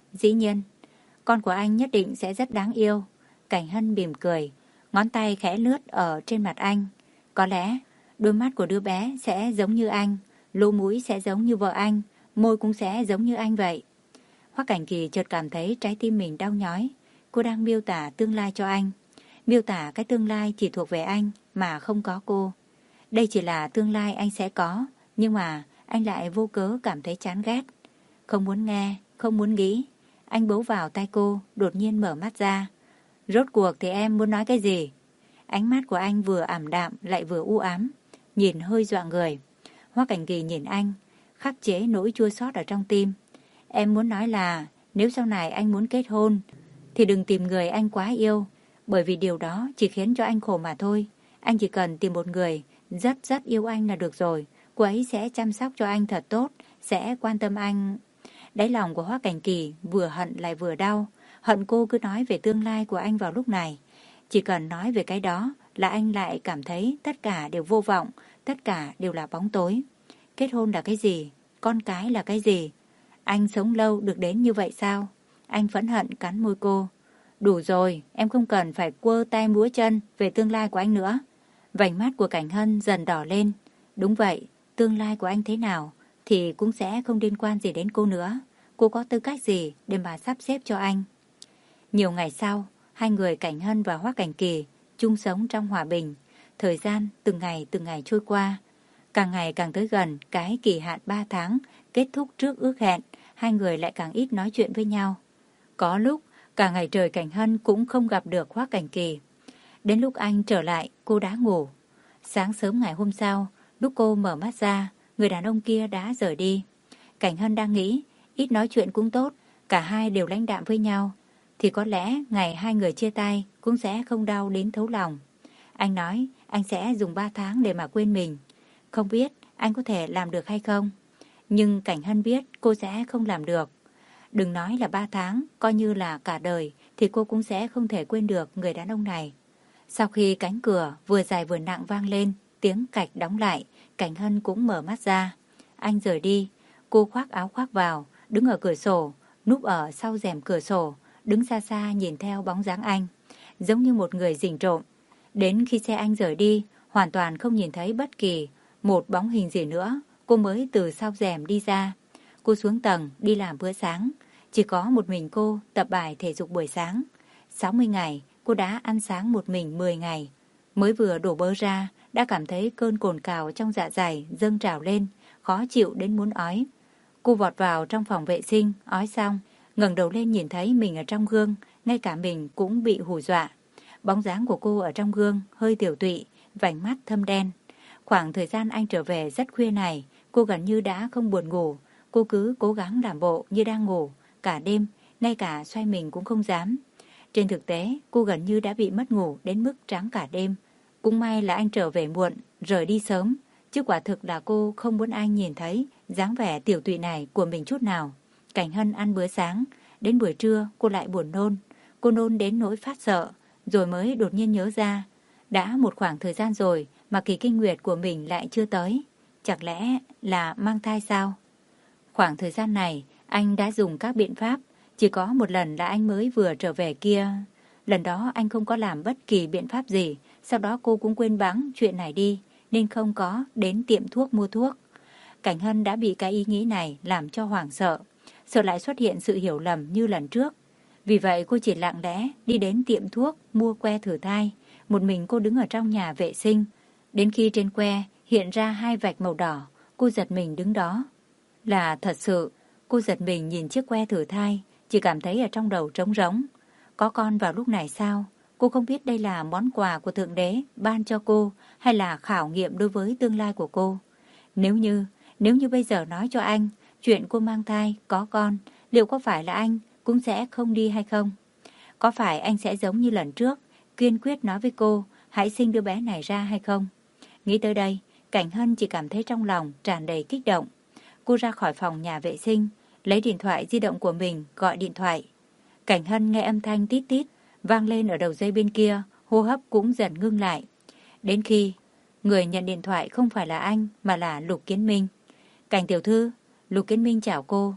Dĩ nhiên, con của anh nhất định sẽ rất đáng yêu. Cảnh Hân mỉm cười, ngón tay khẽ lướt ở trên mặt anh. Có lẽ đôi mắt của đứa bé sẽ giống như anh, lỗ mũi sẽ giống như vợ anh, môi cũng sẽ giống như anh vậy. Hoắc Cảnh Kỳ chợt cảm thấy trái tim mình đau nhói. Cô đang miêu tả tương lai cho anh, miêu tả cái tương lai chỉ thuộc về anh mà không có cô. Đây chỉ là tương lai anh sẽ có, nhưng mà anh lại vô cớ cảm thấy chán ghét. Không muốn nghe, không muốn nghĩ. Anh bấu vào tay cô, đột nhiên mở mắt ra. Rốt cuộc thì em muốn nói cái gì? Ánh mắt của anh vừa ảm đạm lại vừa u ám, nhìn hơi dọa người. Hoắc Cảnh Kỳ nhìn anh, khắc chế nỗi chua xót ở trong tim. Em muốn nói là nếu sau này anh muốn kết hôn thì đừng tìm người anh quá yêu, bởi vì điều đó chỉ khiến cho anh khổ mà thôi. Anh chỉ cần tìm một người rất rất yêu anh là được rồi. Cô ấy sẽ chăm sóc cho anh thật tốt, sẽ quan tâm anh. Đáy lòng của Hoắc Cảnh Kỳ vừa hận lại vừa đau. Hận cô cứ nói về tương lai của anh vào lúc này. Chỉ cần nói về cái đó là anh lại cảm thấy tất cả đều vô vọng, tất cả đều là bóng tối. Kết hôn là cái gì? Con cái là cái gì? Anh sống lâu được đến như vậy sao? Anh phẫn hận cắn môi cô. Đủ rồi, em không cần phải quơ tay múa chân về tương lai của anh nữa. Vành mắt của Cảnh Hân dần đỏ lên. Đúng vậy, tương lai của anh thế nào thì cũng sẽ không liên quan gì đến cô nữa. Cô có tư cách gì để mà sắp xếp cho anh? Nhiều ngày sau, hai người Cảnh Hân và Hoắc Cảnh Kỳ chung sống trong hòa bình. Thời gian từng ngày từng ngày trôi qua. Càng ngày càng tới gần cái kỳ hạn ba tháng kết thúc trước ước hẹn, hai người lại càng ít nói chuyện với nhau. Có lúc, cả ngày trời Cảnh Hân cũng không gặp được Hoắc Cảnh Kỳ. Đến lúc anh trở lại, cô đã ngủ. Sáng sớm ngày hôm sau, lúc cô mở mắt ra, người đàn ông kia đã rời đi. Cảnh Hân đang nghĩ, ít nói chuyện cũng tốt, cả hai đều lãnh đạm với nhau, thì có lẽ ngày hai người chia tay cũng sẽ không đau đến thấu lòng. Anh nói anh sẽ dùng ba tháng để mà quên mình. Không biết anh có thể làm được hay không? Nhưng Cảnh Hân biết cô sẽ không làm được. Đừng nói là ba tháng, coi như là cả đời thì cô cũng sẽ không thể quên được người đàn ông này. Sau khi cánh cửa vừa dài vừa nặng vang lên, tiếng cạch đóng lại, Cảnh Hân cũng mở mắt ra. Anh rời đi, cô khoác áo khoác vào, đứng ở cửa sổ, núp ở sau rèm cửa sổ, đứng xa xa nhìn theo bóng dáng anh, giống như một người rình trộm. Đến khi xe anh rời đi, hoàn toàn không nhìn thấy bất kỳ một bóng hình gì nữa, cô mới từ sau rèm đi ra. Cô xuống tầng đi làm bữa sáng, chỉ có một mình cô tập bài thể dục buổi sáng. sáu mươi ngày, cô đã ăn sáng một mình mười ngày. Mới vừa đổ bơ ra, đã cảm thấy cơn cồn cào trong dạ dày dâng trào lên, khó chịu đến muốn ói. Cô vọt vào trong phòng vệ sinh, ói xong, ngẩng đầu lên nhìn thấy mình ở trong gương, ngay cả mình cũng bị hù dọa. Bóng dáng của cô ở trong gương hơi tiểu tụy, vành mắt thâm đen. Khoảng thời gian anh trở về rất khuya này, cô gần như đã không buồn ngủ. Cô cứ cố gắng làm bộ như đang ngủ, cả đêm, ngay cả xoay mình cũng không dám. Trên thực tế, cô gần như đã bị mất ngủ đến mức trắng cả đêm. Cũng may là anh trở về muộn, rời đi sớm, chứ quả thực là cô không muốn anh nhìn thấy dáng vẻ tiểu tụy này của mình chút nào. Cảnh Hân ăn bữa sáng, đến buổi trưa cô lại buồn nôn. Cô nôn đến nỗi phát sợ, rồi mới đột nhiên nhớ ra. Đã một khoảng thời gian rồi mà kỳ kinh nguyệt của mình lại chưa tới. Chẳng lẽ là mang thai sao? Khoảng thời gian này, anh đã dùng các biện pháp. Chỉ có một lần là anh mới vừa trở về kia. Lần đó anh không có làm bất kỳ biện pháp gì. Sau đó cô cũng quên bẵng chuyện này đi, nên không có đến tiệm thuốc mua thuốc. Cảnh Hân đã bị cái ý nghĩ này làm cho hoảng sợ. Sợ lại xuất hiện sự hiểu lầm như lần trước. Vì vậy cô chỉ lặng lẽ đi đến tiệm thuốc mua que thử thai. Một mình cô đứng ở trong nhà vệ sinh. Đến khi trên que hiện ra hai vạch màu đỏ, cô giật mình đứng đó. Là thật sự, cô giật mình nhìn chiếc que thử thai, chỉ cảm thấy ở trong đầu trống rỗng. Có con vào lúc này sao? Cô không biết đây là món quà của Thượng Đế ban cho cô hay là khảo nghiệm đối với tương lai của cô. Nếu như, nếu như bây giờ nói cho anh chuyện cô mang thai, có con, liệu có phải là anh cũng sẽ không đi hay không? Có phải anh sẽ giống như lần trước, kiên quyết nói với cô hãy sinh đứa bé này ra hay không? Nghĩ tới đây, Cảnh Hân chỉ cảm thấy trong lòng tràn đầy kích động. Cô ra khỏi phòng nhà vệ sinh, lấy điện thoại di động của mình gọi điện thoại. Cảnh Hân nghe âm thanh tít tít vang lên ở đầu dây bên kia, hô hấp cũng dần ngưng lại. Đến khi người nhận điện thoại không phải là anh mà là Lục Kiến Minh. Cảnh tiểu thư, Lục Kiến Minh chào cô.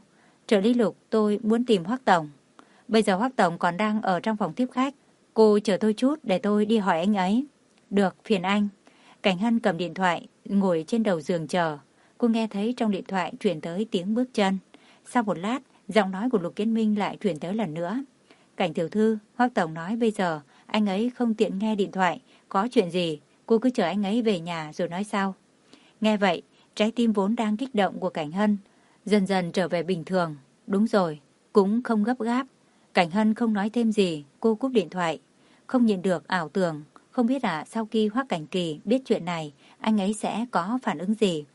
Trợ lý Lục, tôi muốn tìm Hoắc Tổng. Bây giờ Hoắc Tổng còn đang ở trong phòng tiếp khách. Cô chờ tôi chút để tôi đi hỏi anh ấy. Được, phiền anh. Cảnh Hân cầm điện thoại, ngồi trên đầu giường chờ. Cô nghe thấy trong điện thoại truyền tới tiếng bước chân. Sau một lát, giọng nói của Lục Kiến Minh lại truyền tới lần nữa. Cảnh tiểu thư, Hoắc Tổng nói bây giờ anh ấy không tiện nghe điện thoại. Có chuyện gì, cô cứ chờ anh ấy về nhà rồi nói sau. Nghe vậy, trái tim vốn đang kích động của Cảnh Hân dần dần trở về bình thường. Đúng rồi, cũng không gấp gáp. Cảnh Hân không nói thêm gì, cô cúp điện thoại. Không nhìn được ảo tưởng, không biết là sau khi Hoắc Cảnh Kỳ biết chuyện này, anh ấy sẽ có phản ứng gì.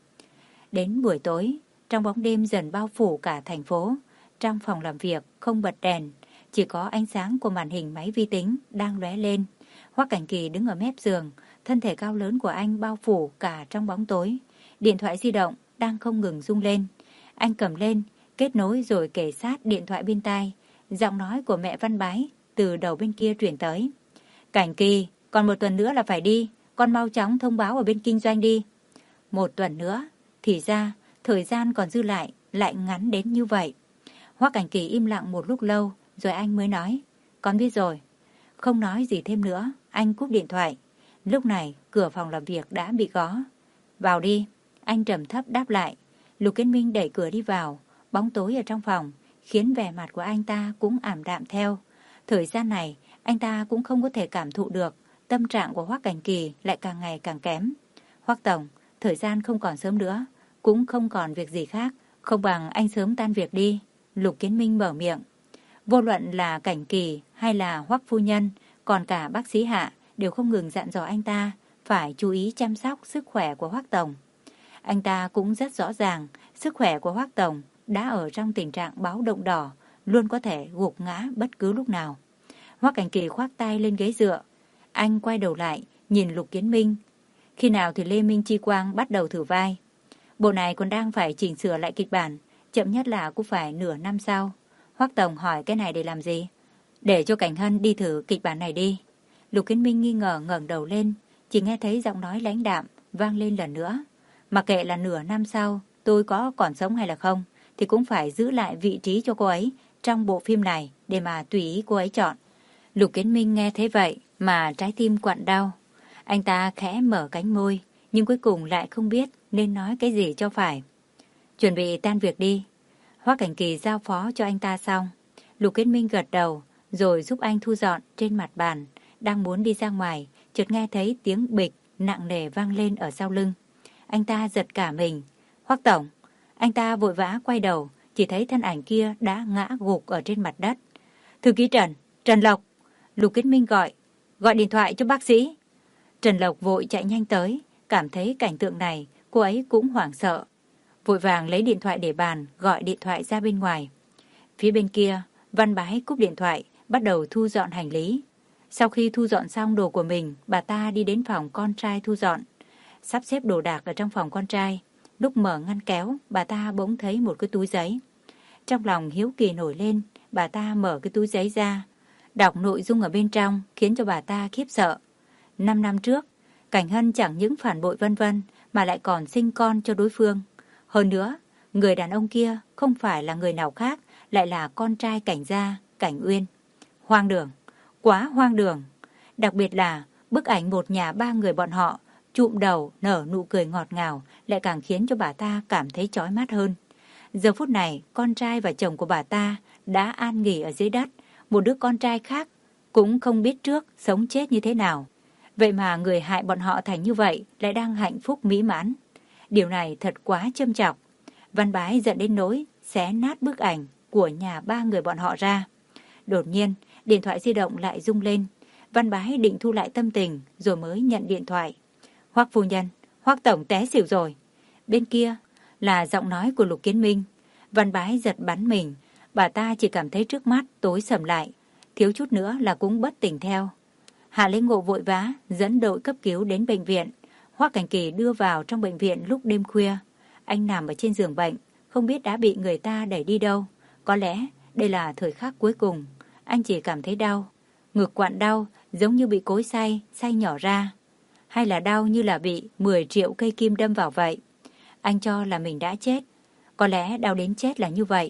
Đến buổi tối, trong bóng đêm dần bao phủ cả thành phố, trong phòng làm việc không bật đèn, chỉ có ánh sáng của màn hình máy vi tính đang lóe lên. Hoắc Cảnh Kỳ đứng ở mép giường, thân thể cao lớn của anh bao phủ cả trong bóng tối. Điện thoại di động đang không ngừng rung lên. Anh cầm lên, kết nối rồi kề sát điện thoại bên tai. Giọng nói của mẹ Văn Bái từ đầu bên kia truyền tới. Cảnh Kỳ, còn một tuần nữa là phải đi, con mau chóng thông báo ở bên kinh doanh đi. Một tuần nữa, thì ra thời gian còn dư lại, lại ngắn đến như vậy. Hoắc Cảnh Kỳ im lặng một lúc lâu, rồi anh mới nói, con biết rồi. Không nói gì thêm nữa, anh cúp điện thoại. Lúc này, cửa phòng làm việc đã bị gõ. Vào đi, anh trầm thấp đáp lại. Lục Kiến Minh đẩy cửa đi vào, bóng tối ở trong phòng, khiến vẻ mặt của anh ta cũng ảm đạm theo. Thời gian này, anh ta cũng không có thể cảm thụ được, tâm trạng của Hoắc Cảnh Kỳ lại càng ngày càng kém. Hoắc Tổng, thời gian không còn sớm nữa, cũng không còn việc gì khác, không bằng anh sớm tan việc đi. Lục Kiến Minh mở miệng. Vô luận là Cảnh Kỳ hay là Hoắc phu nhân, còn cả bác sĩ Hạ đều không ngừng dặn dò anh ta phải chú ý chăm sóc sức khỏe của Hoắc Tổng. Anh ta cũng rất rõ ràng, sức khỏe của Hoắc Tổng đã ở trong tình trạng báo động đỏ, luôn có thể gục ngã bất cứ lúc nào. Hoắc Cảnh Kỳ khoác tay lên ghế dựa. Anh quay đầu lại, nhìn Lục Kiến Minh. Khi nào thì Lê Minh Chi Quang bắt đầu thử vai? Bộ này còn đang phải chỉnh sửa lại kịch bản, chậm nhất là cũng phải nửa năm sau. Hoắc Tổng hỏi cái này để làm gì? Để cho Cảnh Hân đi thử kịch bản này đi. Lục Kiến Minh nghi ngờ ngẩng đầu lên, chỉ nghe thấy giọng nói lãnh đạm vang lên lần nữa. Mặc kệ là nửa năm sau tôi có còn sống hay là không, thì cũng phải giữ lại vị trí cho cô ấy trong bộ phim này để mà tùy ý cô ấy chọn. Lục Kiến Minh nghe thế vậy mà trái tim quặn đau. Anh ta khẽ mở cánh môi, nhưng cuối cùng lại không biết nên nói cái gì cho phải. Chuẩn bị tan việc đi. Hoắc Cảnh Kỳ giao phó cho anh ta xong. Lục Kiến Minh gật đầu, rồi giúp anh thu dọn trên mặt bàn. Đang muốn đi ra ngoài, chợt nghe thấy tiếng bịch nặng nề vang lên ở sau lưng. Anh ta giật cả mình. Hoắc Tổng. Anh ta vội vã quay đầu, chỉ thấy thân ảnh kia đã ngã gục ở trên mặt đất. Thư ký Trần, Trần Lộc. Lục Kiến Minh gọi, gọi điện thoại cho bác sĩ. Trần Lộc vội chạy nhanh tới, cảm thấy cảnh tượng này, cô ấy cũng hoảng sợ. Vội vàng lấy điện thoại để bàn, gọi điện thoại ra bên ngoài. Phía bên kia, Văn Bái cúp điện thoại, bắt đầu thu dọn hành lý. Sau khi thu dọn xong đồ của mình, bà ta đi đến phòng con trai thu dọn. Sắp xếp đồ đạc ở trong phòng con trai. Lúc mở ngăn kéo, bà ta bỗng thấy một cái túi giấy. Trong lòng hiếu kỳ nổi lên, bà ta mở cái túi giấy ra. Đọc nội dung ở bên trong khiến cho bà ta khiếp sợ. Năm năm trước, Cảnh Hân chẳng những phản bội vân vân mà lại còn sinh con cho đối phương. Hơn nữa, người đàn ông kia không phải là người nào khác, lại là con trai Cảnh gia, Cảnh Uyên. Hoang đường, quá hoang đường. Đặc biệt là bức ảnh một nhà ba người bọn họ chụm đầu nở nụ cười ngọt ngào lại càng khiến cho bà ta cảm thấy chói mắt hơn. Giờ phút này, con trai và chồng của bà ta đã an nghỉ ở dưới đất. Một đứa con trai khác cũng không biết trước sống chết như thế nào. Vậy mà người hại bọn họ thành như vậy lại đang hạnh phúc mỹ mãn. Điều này thật quá châm chọc. Văn Bái giận đến nỗi xé nát bức ảnh của nhà ba người bọn họ ra. Đột nhiên, điện thoại di động lại rung lên. Văn Bái định thu lại tâm tình rồi mới nhận điện thoại. Hoắc phu nhân, Hoắc tổng té xỉu rồi. Bên kia là giọng nói của Lục Kiến Minh. Văn Bái giật bắn mình. Bà ta chỉ cảm thấy trước mắt tối sầm lại. Thiếu chút nữa là cũng bất tỉnh theo. Hạ Lễ Ngộ vội vã dẫn đội cấp cứu đến bệnh viện. Hoắc Cảnh Kỳ đưa vào trong bệnh viện lúc đêm khuya. Anh nằm ở trên giường bệnh, không biết đã bị người ta đẩy đi đâu. Có lẽ đây là thời khắc cuối cùng. Anh chỉ cảm thấy đau. Ngực quặn đau giống như bị cối xay, xay nhỏ ra. Hay là đau như là bị mười triệu cây kim đâm vào vậy. Anh cho là mình đã chết. Có lẽ đau đến chết là như vậy.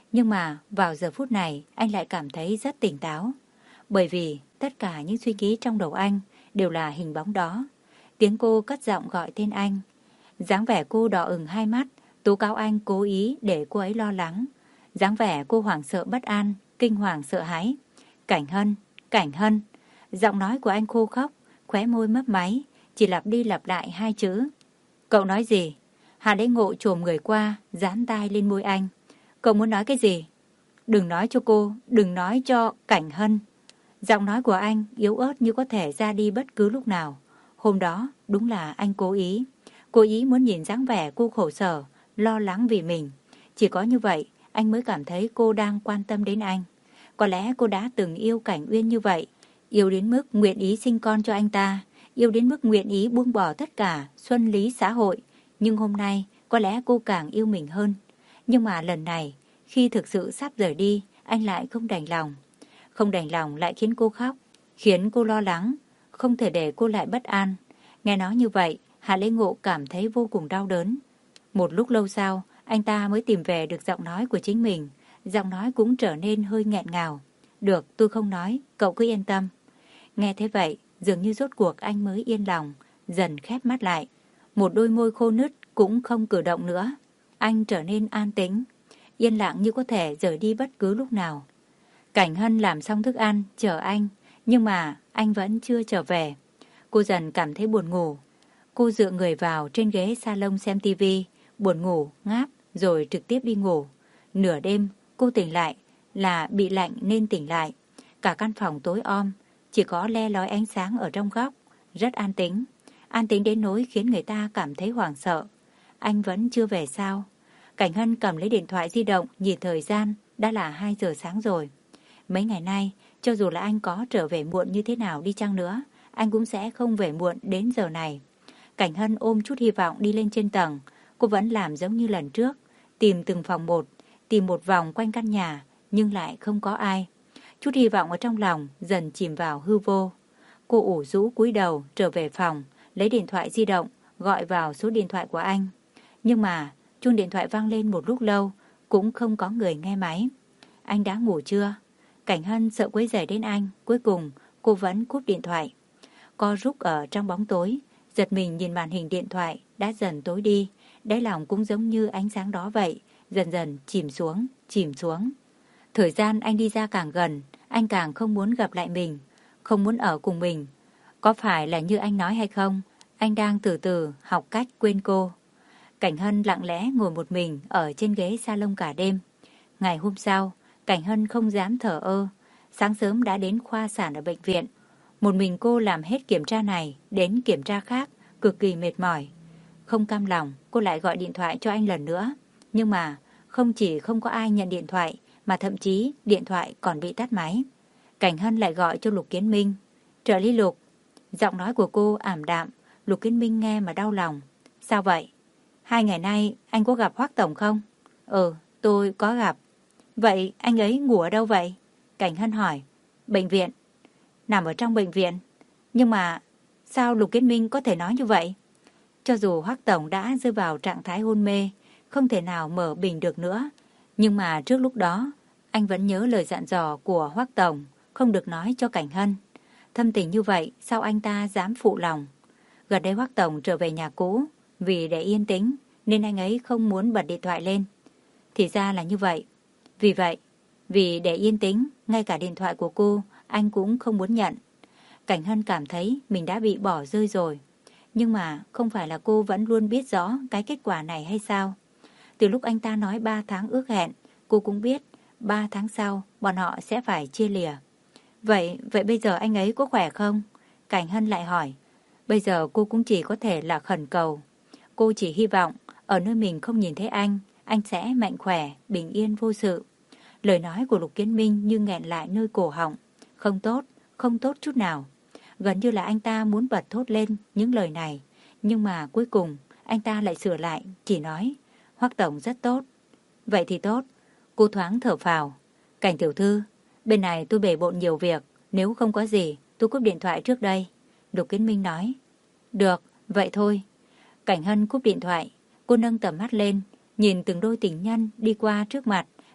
Nhưng mà vào giờ phút này anh lại cảm thấy rất tỉnh táo. Bởi vì tất cả những suy nghĩ trong đầu anh đều là hình bóng đó. Tiếng cô cất giọng gọi tên anh. Dáng vẻ cô đỏ ửng hai mắt, tố cáo anh cố ý để cô ấy lo lắng. Dáng vẻ cô hoảng sợ bất an, kinh hoàng sợ hãi. Cảnh Hân, Cảnh Hân. Giọng nói của anh khô khốc, khóe môi mấp máy, chỉ lặp đi lặp lại hai chữ. Cậu nói gì? Hà Lễ Ngộ chồm người qua, dán tai lên môi anh. Cậu muốn nói cái gì? Đừng nói cho cô, đừng nói cho Cảnh Hân. Giọng nói của anh yếu ớt như có thể ra đi bất cứ lúc nào. Hôm đó đúng là anh cố ý. Cố ý muốn nhìn dáng vẻ cô khổ sở, lo lắng vì mình. Chỉ có như vậy anh mới cảm thấy cô đang quan tâm đến anh. Có lẽ cô đã từng yêu Cảnh Uyên như vậy. Yêu đến mức nguyện ý sinh con cho anh ta. Yêu đến mức nguyện ý buông bỏ tất cả xuân lý xã hội. Nhưng hôm nay có lẽ cô càng yêu mình hơn. Nhưng mà lần này khi thực sự sắp rời đi, anh lại không đành lòng. Không đành lòng lại khiến cô khóc, khiến cô lo lắng, không thể để cô lại bất an. Nghe nói như vậy, Hạ Lễ Ngộ cảm thấy vô cùng đau đớn. Một lúc lâu sau, anh ta mới tìm về được giọng nói của chính mình. Giọng nói cũng trở nên hơi nghẹn ngào. Được, tôi không nói, cậu cứ yên tâm. Nghe thế vậy, dường như rốt cuộc anh mới yên lòng, dần khép mắt lại. Một đôi môi khô nứt cũng không cử động nữa. Anh trở nên an tĩnh, yên lặng như có thể rời đi bất cứ lúc nào. Cảnh Hân làm xong thức ăn, chờ anh, nhưng mà anh vẫn chưa trở về. Cô dần cảm thấy buồn ngủ. Cô dựa người vào trên ghế salon xem tivi, buồn ngủ, ngáp, rồi trực tiếp đi ngủ. Nửa đêm, cô tỉnh lại là bị lạnh nên tỉnh lại. Cả căn phòng tối om, chỉ có le lói ánh sáng ở trong góc, rất an tĩnh. An tĩnh đến nỗi khiến người ta cảm thấy hoảng sợ. Anh vẫn chưa về sao? Cảnh Hân cầm lấy điện thoại di động, nhìn thời gian, đã là hai giờ sáng rồi. Mấy ngày nay, cho dù là anh có trở về muộn như thế nào đi chăng nữa, anh cũng sẽ không về muộn đến giờ này. Cảnh Hân ôm chút hy vọng đi lên trên tầng. Cô vẫn làm giống như lần trước, tìm từng phòng một, tìm một vòng quanh căn nhà, nhưng lại không có ai. Chút hy vọng ở trong lòng dần chìm vào hư vô. Cô ủ rũ cúi đầu trở về phòng, lấy điện thoại di động, gọi vào số điện thoại của anh. Nhưng mà chuông điện thoại vang lên một lúc lâu, cũng không có người nghe máy. Anh đã ngủ chưa? Cảnh Hân sợ quấy rầy đến anh, cuối cùng cô vẫn cúp điện thoại. Co rúc ở trong bóng tối, giật mình nhìn màn hình điện thoại đã dần tối đi, đáy lòng cũng giống như ánh sáng đó vậy, dần dần chìm xuống, chìm xuống. Thời gian anh đi ra càng gần, anh càng không muốn gặp lại mình, không muốn ở cùng mình. Có phải là như anh nói hay không? Anh đang từ từ học cách quên cô. Cảnh Hân lặng lẽ ngồi một mình ở trên ghế salon cả đêm. Ngày hôm sau, Cảnh Hân không dám thở ơ. Sáng sớm đã đến khoa sản ở bệnh viện. Một mình cô làm hết kiểm tra này đến kiểm tra khác, cực kỳ mệt mỏi. Không cam lòng, cô lại gọi điện thoại cho anh lần nữa. Nhưng mà không chỉ không có ai nhận điện thoại, mà thậm chí điện thoại còn bị tắt máy. Cảnh Hân lại gọi cho Lục Kiến Minh. Trợ lý Lục. Giọng nói của cô ảm đạm, Lục Kiến Minh nghe mà đau lòng. Sao vậy? Hai ngày nay anh có gặp Hoắc Tổng không? Ừ, tôi có gặp. Vậy anh ấy ngủ ở đâu vậy? Cảnh Hân hỏi. Bệnh viện. Nằm ở trong bệnh viện. Nhưng mà sao Lục Kiến Minh có thể nói như vậy? Cho dù Hoắc Tổng đã rơi vào trạng thái hôn mê, không thể nào mở bình được nữa. Nhưng mà trước lúc đó, anh vẫn nhớ lời dặn dò của Hoắc Tổng, không được nói cho Cảnh Hân. Thâm tình như vậy, sao anh ta dám phụ lòng? Gần đây Hoắc Tổng trở về nhà cũ, vì để yên tĩnh, nên anh ấy không muốn bật điện thoại lên. Thì ra là như vậy. Vì vậy, vì để yên tĩnh, ngay cả điện thoại của cô, anh cũng không muốn nhận. Cảnh Hân cảm thấy mình đã bị bỏ rơi rồi. Nhưng mà không phải là cô vẫn luôn biết rõ cái kết quả này hay sao? Từ lúc anh ta nói ba tháng ước hẹn, cô cũng biết ba tháng sau bọn họ sẽ phải chia lìa. Vậy, vậy bây giờ anh ấy có khỏe không? Cảnh Hân lại hỏi. Bây giờ cô cũng chỉ có thể là khẩn cầu. Cô chỉ hy vọng ở nơi mình không nhìn thấy anh, anh sẽ mạnh khỏe, bình yên vô sự. Lời nói của Lục Kiến Minh như nghẹn lại nơi cổ họng. Không tốt, không tốt chút nào. Gần như là anh ta muốn bật thốt lên những lời này. Nhưng mà cuối cùng anh ta lại sửa lại, chỉ nói Hoắc Tổng rất tốt. Vậy thì tốt. Cô thoáng thở phào. Cảnh tiểu thư, bên này tôi bể bộn nhiều việc. Nếu không có gì, tôi cúp điện thoại trước đây. Lục Kiến Minh nói. Được, vậy thôi. Cảnh Hân cúp điện thoại. Cô nâng tầm mắt lên, nhìn từng đôi tình nhân đi qua trước mặt,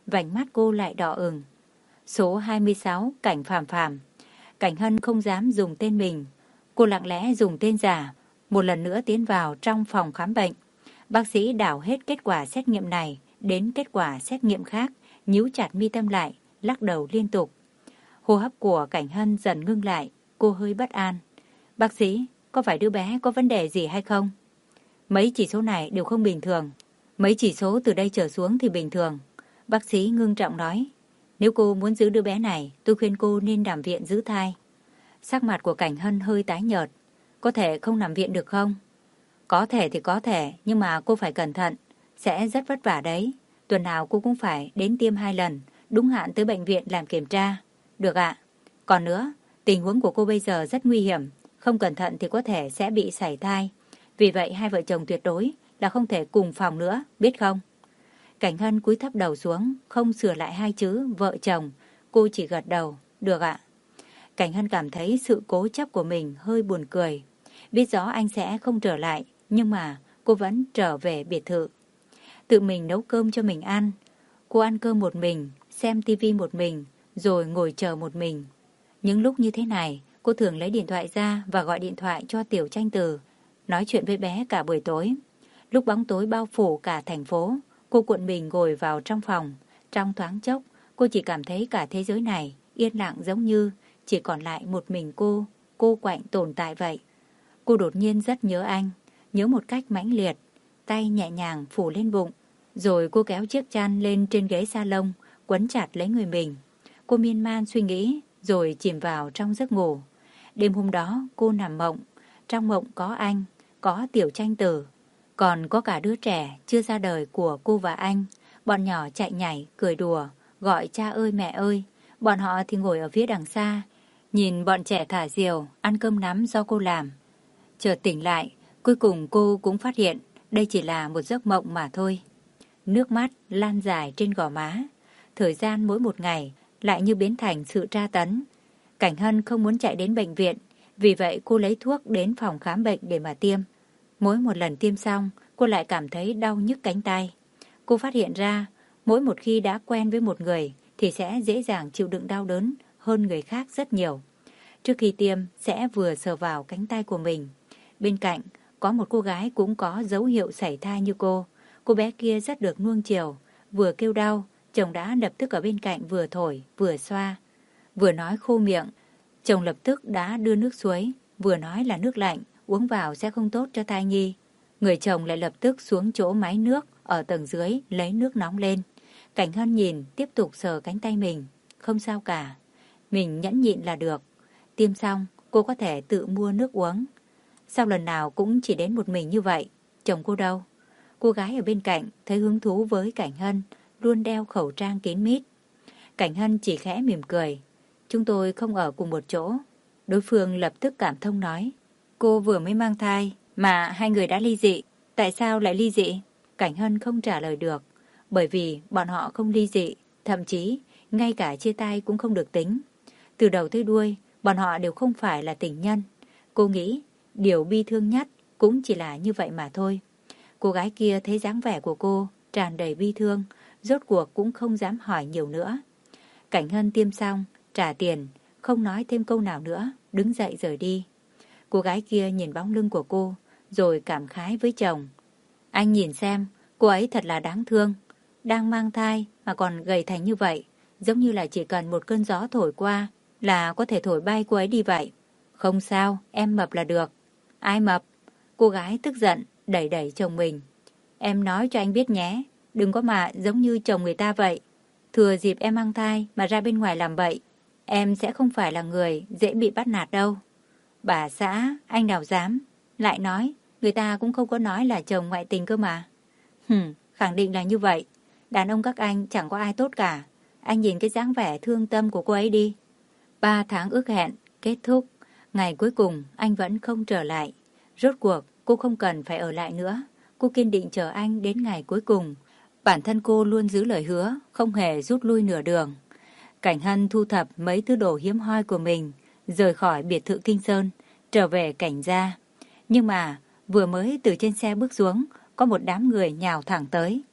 vành mắt cô lại đỏ ửng. Số hai mươi sáu, Cảnh Phàm Phàm. Cảnh Hân không dám dùng tên mình. Cô lặng lẽ dùng tên giả, một lần nữa tiến vào trong phòng khám bệnh. Bác sĩ đảo hết kết quả xét nghiệm này đến kết quả xét nghiệm khác, nhíu chặt mi tâm lại, lắc đầu liên tục. Hô hấp của Cảnh Hân dần ngưng lại, cô hơi bất an. Bác sĩ, có phải đứa bé có vấn đề gì hay không? Mấy chỉ số này đều không bình thường. Mấy chỉ số từ đây trở xuống thì bình thường. Bác sĩ ngưng trọng nói. Nếu cô muốn giữ đứa bé này, tôi khuyên cô nên nằm viện giữ thai. Sắc mặt của Cảnh Hân hơi tái nhợt. Có thể không nằm viện được không? Có thể thì có thể, nhưng mà cô phải cẩn thận. Sẽ rất vất vả đấy. Tuần nào cô cũng phải đến tiêm hai lần, đúng hạn tới bệnh viện làm kiểm tra. Được ạ. Còn nữa, tình huống của cô bây giờ rất nguy hiểm. Không cẩn thận thì có thể sẽ bị sảy thai. Vì vậy hai vợ chồng tuyệt đối là không thể cùng phòng nữa, biết không? Cảnh Hân cúi thấp đầu xuống, không sửa lại hai chữ vợ chồng. Cô chỉ gật đầu. Được ạ. Cảnh Hân cảm thấy sự cố chấp của mình hơi buồn cười. Biết rõ anh sẽ không trở lại, nhưng mà cô vẫn trở về biệt thự. Tự mình nấu cơm cho mình ăn. Cô ăn cơm một mình, xem tivi một mình, rồi ngồi chờ một mình. Những lúc như thế này, cô thường lấy điện thoại ra và gọi điện thoại cho Tiểu Tranh Từ, nói chuyện với bé cả buổi tối. Lúc bóng tối bao phủ cả thành phố, cô cuộn mình ngồi vào trong phòng. Trong thoáng chốc, cô chỉ cảm thấy cả thế giới này yên lặng giống như chỉ còn lại một mình cô, cô quạnh tồn tại vậy. Cô đột nhiên rất nhớ anh, nhớ một cách mãnh liệt, tay nhẹ nhàng phủ lên bụng, rồi cô kéo chiếc chăn lên trên ghế salon, quấn chặt lấy người mình. Cô miên man suy nghĩ, rồi chìm vào trong giấc ngủ. Đêm hôm đó, cô nằm mộng. Trong mộng có anh, có Tiểu Tranh Tử, còn có cả đứa trẻ chưa ra đời của cô và anh. Bọn nhỏ chạy nhảy, cười đùa, gọi cha ơi mẹ ơi. Bọn họ thì ngồi ở phía đằng xa, nhìn bọn trẻ thả diều, ăn cơm nắm do cô làm. Chợt tỉnh lại, cuối cùng cô cũng phát hiện đây chỉ là một giấc mộng mà thôi. Nước mắt lan dài trên gò má. Thời gian mỗi một ngày lại như biến thành sự tra tấn. Cảnh Hân không muốn chạy đến bệnh viện, vì vậy cô lấy thuốc đến phòng khám bệnh để mà tiêm. Mỗi một lần tiêm xong, cô lại cảm thấy đau nhức cánh tay. Cô phát hiện ra, mỗi một khi đã quen với một người thì sẽ dễ dàng chịu đựng đau đớn hơn người khác rất nhiều. Trước khi tiêm, sẽ vừa sờ vào cánh tay của mình. Bên cạnh, có một cô gái cũng có dấu hiệu sảy thai như cô. Cô bé kia rất được nuông chiều, vừa kêu đau, chồng đã lập tức ở bên cạnh vừa thổi, vừa xoa. Vừa nói khô miệng, chồng lập tức đã đưa nước suối, vừa nói là nước lạnh, uống vào sẽ không tốt cho thai nhi. Người chồng lại lập tức xuống chỗ máy nước ở tầng dưới lấy nước nóng lên. Cảnh Hân nhìn, tiếp tục sờ cánh tay mình. Không sao cả, mình nhẫn nhịn là được. Tiêm xong, cô có thể tự mua nước uống. Sao lần nào cũng chỉ đến một mình như vậy? Chồng cô đâu? Cô gái ở bên cạnh thấy hứng thú với Cảnh Hân, luôn đeo khẩu trang kín mít. Cảnh Hân chỉ khẽ mỉm cười. Chúng tôi không ở cùng một chỗ. Đối phương lập tức cảm thông nói. Cô vừa mới mang thai, mà hai người đã ly dị. Tại sao lại ly dị? Cảnh Hân không trả lời được. Bởi vì bọn họ không ly dị, thậm chí ngay cả chia tay cũng không được tính. Từ đầu tới đuôi, bọn họ đều không phải là tình nhân. Cô nghĩ điều bi thương nhất cũng chỉ là như vậy mà thôi. Cô gái kia thấy dáng vẻ của cô tràn đầy bi thương, rốt cuộc cũng không dám hỏi nhiều nữa. Cảnh Hân tiêm xong, trả tiền, không nói thêm câu nào nữa, đứng dậy rời đi. Cô gái kia nhìn bóng lưng của cô, rồi cảm khái với chồng. Anh nhìn xem, cô ấy thật là đáng thương. Đang mang thai mà còn gầy thành như vậy, giống như là chỉ cần một cơn gió thổi qua là có thể thổi bay cô ấy đi vậy. Không sao, em mập là được. Ai mập? Cô gái tức giận, đẩy đẩy chồng mình. Em nói cho anh biết nhé, đừng có mà giống như chồng người ta vậy. Thừa dịp em mang thai mà ra bên ngoài làm bậy, em sẽ không phải là người dễ bị bắt nạt đâu. Bà xã, anh nào dám? Lại nói, người ta cũng không có nói là chồng ngoại tình cơ mà. Hừm, khẳng định là như vậy. Đàn ông các anh chẳng có ai tốt cả. Anh nhìn cái dáng vẻ thương tâm của cô ấy đi. Ba tháng ước hẹn, kết thúc. Ngày cuối cùng, anh vẫn không trở lại. Rốt cuộc, cô không cần phải ở lại nữa. Cô kiên định chờ anh đến ngày cuối cùng. Bản thân cô luôn giữ lời hứa, không hề rút lui nửa đường. Cảnh Hân thu thập mấy thứ đồ hiếm hoi của mình, rời khỏi biệt thự Kinh Sơn, trở về Cảnh gia. Nhưng mà, vừa mới từ trên xe bước xuống, có một đám người nhào thẳng tới.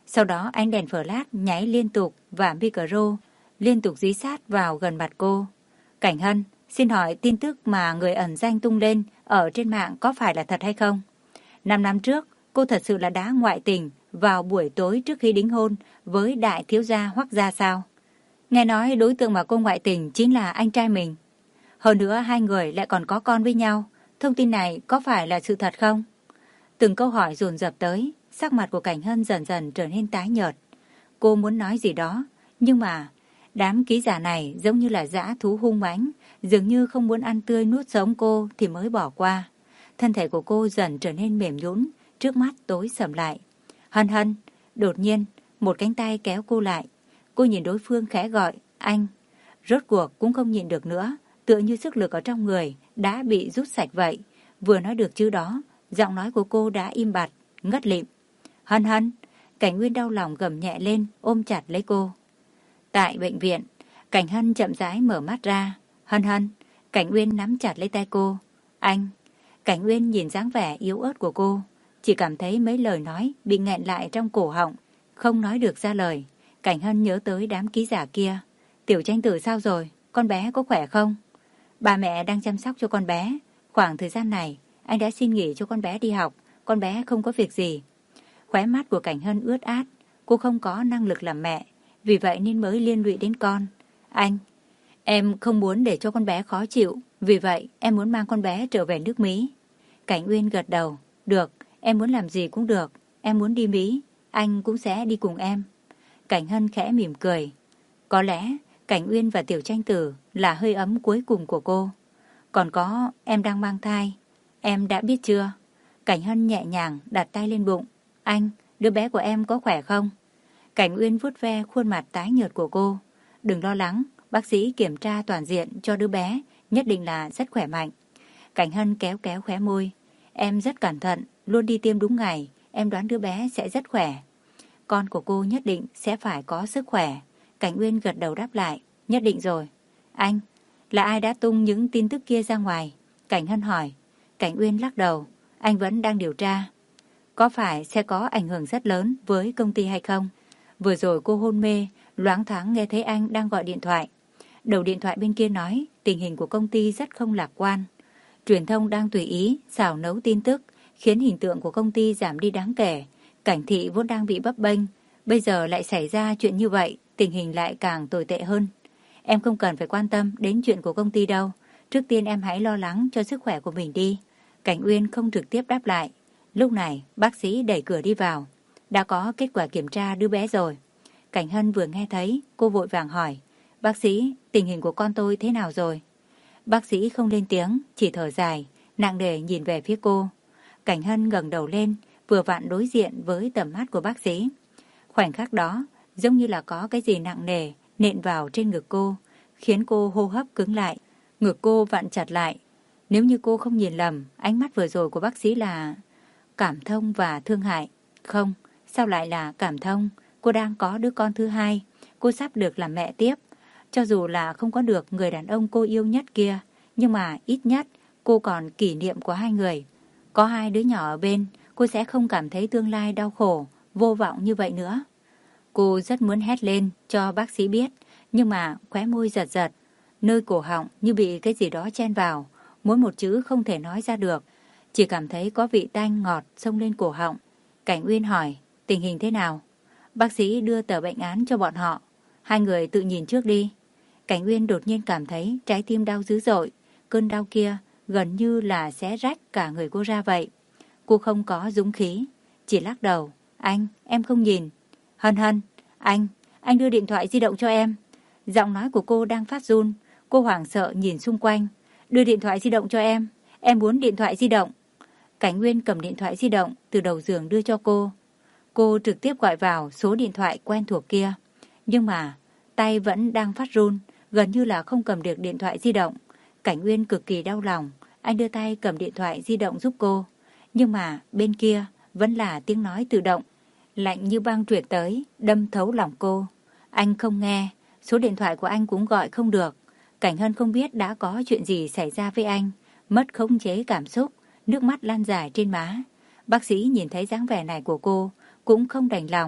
Sau đó ánh đèn flash nháy liên tục và micro liên tục dí sát vào gần mặt cô. Cảnh Hân, xin hỏi tin tức mà người ẩn danh tung lên ở trên mạng có phải là thật hay không? Năm năm trước, cô thật sự là đã ngoại tình vào buổi tối trước khi đính hôn với đại thiếu gia Hoắc gia sao? Nghe nói đối tượng mà cô ngoại tình chính là anh trai mình. Hơn nữa hai người lại còn có con với nhau. Thông tin này có phải là sự thật không? Từng câu hỏi dồn dập tới, sắc mặt của Cảnh Hân dần dần trở nên tái nhợt. Cô muốn nói gì đó, nhưng mà đám ký giả này giống như là dã thú hung mãnh, dường như không muốn ăn tươi nuốt sống cô thì mới bỏ qua. Thân thể của cô dần trở nên mềm nhũn, trước mắt tối sầm lại. Hân Hân, đột nhiên, một cánh tay kéo cô lại. Cô nhìn đối phương khẽ gọi, anh. Rốt cuộc cũng không nhịn được nữa, tựa như sức lực ở trong người đã bị rút sạch vậy. Vừa nói được chữ đó, giọng nói của cô đã im bặt, ngất lịm. Hân Hân, Cảnh Nguyên đau lòng gầm nhẹ lên, ôm chặt lấy cô. Tại bệnh viện, Cảnh Hân chậm rãi mở mắt ra. Hân Hân, Cảnh Nguyên nắm chặt lấy tay cô. Anh. Cảnh Nguyên nhìn dáng vẻ yếu ớt của cô, chỉ cảm thấy mấy lời nói bị nghẹn lại trong cổ họng, không nói được ra lời. Cảnh Hân nhớ tới đám ký giả kia. Tiểu Tranh Tử sao rồi? Con bé có khỏe không? Bà mẹ đang chăm sóc cho con bé. Khoảng thời gian này, anh đã xin nghỉ cho con bé đi học. Con bé không có việc gì. Khóe mắt của Cảnh Hân ướt át. Cô không có năng lực làm mẹ, vì vậy nên mới liên lụy đến con. Anh, em không muốn để cho con bé khó chịu, vì vậy em muốn mang con bé trở về nước Mỹ. Cảnh Uyên gật đầu. Được, em muốn làm gì cũng được. Em muốn đi Mỹ, anh cũng sẽ đi cùng em. Cảnh Hân khẽ mỉm cười. Có lẽ Cảnh Uyên và Tiểu Tranh Tử là hơi ấm cuối cùng của cô. Còn có, em đang mang thai. Em đã biết chưa? Cảnh Hân nhẹ nhàng đặt tay lên bụng. Anh, đứa bé của em có khỏe không? Cảnh Uyên vuốt ve khuôn mặt tái nhợt của cô. Đừng lo lắng, bác sĩ kiểm tra toàn diện cho đứa bé, nhất định là rất khỏe mạnh. Cảnh Hân kéo kéo khóe môi. Em rất cẩn thận, luôn đi tiêm đúng ngày, em đoán đứa bé sẽ rất khỏe. Con của cô nhất định sẽ phải có sức khỏe. Cảnh Uyên gật đầu đáp lại. Nhất định rồi. Anh, là ai đã tung những tin tức kia ra ngoài? Cảnh Hân hỏi. Cảnh Uyên lắc đầu. Anh vẫn đang điều tra. Có phải sẽ có ảnh hưởng rất lớn với công ty hay không? Vừa rồi cô hôn mê, loáng thoáng nghe thấy anh đang gọi điện thoại. Đầu điện thoại bên kia nói tình hình của công ty rất không lạc quan. Truyền thông đang tùy ý, xào nấu tin tức, khiến hình tượng của công ty giảm đi đáng kể. Cảnh thị vốn đang bị bấp bênh, bây giờ lại xảy ra chuyện như vậy, tình hình lại càng tồi tệ hơn. Em không cần phải quan tâm đến chuyện của công ty đâu. Trước tiên em hãy lo lắng cho sức khỏe của mình đi. Cảnh Uyên không trực tiếp đáp lại. Lúc này, bác sĩ đẩy cửa đi vào. Đã có kết quả kiểm tra đứa bé rồi. Cảnh Hân vừa nghe thấy, cô vội vàng hỏi. Bác sĩ, tình hình của con tôi thế nào rồi? Bác sĩ không lên tiếng, chỉ thở dài, nặng nề nhìn về phía cô. Cảnh Hân ngẩng đầu lên, vừa vặn đối diện với tầm mắt của bác sĩ. Khoảnh khắc đó, giống như là có cái gì nặng nề nện vào trên ngực cô, khiến cô hô hấp cứng lại. Ngực cô vặn chặt lại. Nếu như cô không nhìn lầm, ánh mắt vừa rồi của bác sĩ là cảm thông và thương hại. Không, sao lại là cảm thông? Cô đang có đứa con thứ hai, cô sắp được làm mẹ tiếp. Cho dù là không có được người đàn ông cô yêu nhất kia, nhưng mà ít nhất cô còn kỷ niệm của hai người. Có hai đứa nhỏ ở bên, cô sẽ không cảm thấy tương lai đau khổ, vô vọng như vậy nữa. Cô rất muốn hét lên cho bác sĩ biết, nhưng mà khóe môi giật giật, nơi cổ họng như bị cái gì đó chen vào, mỗi một chữ không thể nói ra được, chỉ cảm thấy có vị tanh ngọt xông lên cổ họng. Cảnh Uyên hỏi, tình hình thế nào? Bác sĩ đưa tờ bệnh án cho bọn họ. Hai người tự nhìn trước đi. Cảnh Uyên đột nhiên cảm thấy trái tim đau dữ dội. Cơn đau kia gần như là sẽ rách cả người cô ra vậy. Cô không có dũng khí, chỉ lắc đầu. Anh, em không nhìn. Hân Hân, anh, anh đưa điện thoại di động cho em. Giọng nói của cô đang phát run. Cô hoảng sợ nhìn xung quanh. Đưa điện thoại di động cho em. Em muốn điện thoại di động. Cảnh Uyên cầm điện thoại di động từ đầu giường đưa cho cô. Cô trực tiếp gọi vào số điện thoại quen thuộc kia. Nhưng mà tay vẫn đang phát run, gần như là không cầm được điện thoại di động. Cảnh Uyên cực kỳ đau lòng. Anh đưa tay cầm điện thoại di động giúp cô. Nhưng mà bên kia vẫn là tiếng nói tự động, lạnh như băng truyền tới, đâm thấu lòng cô. Anh không nghe, số điện thoại của anh cũng gọi không được. Cảnh Hân không biết đã có chuyện gì xảy ra với anh, mất khống chế cảm xúc, nước mắt lan dài trên má. Bác sĩ nhìn thấy dáng vẻ này của cô, cũng không đành lòng,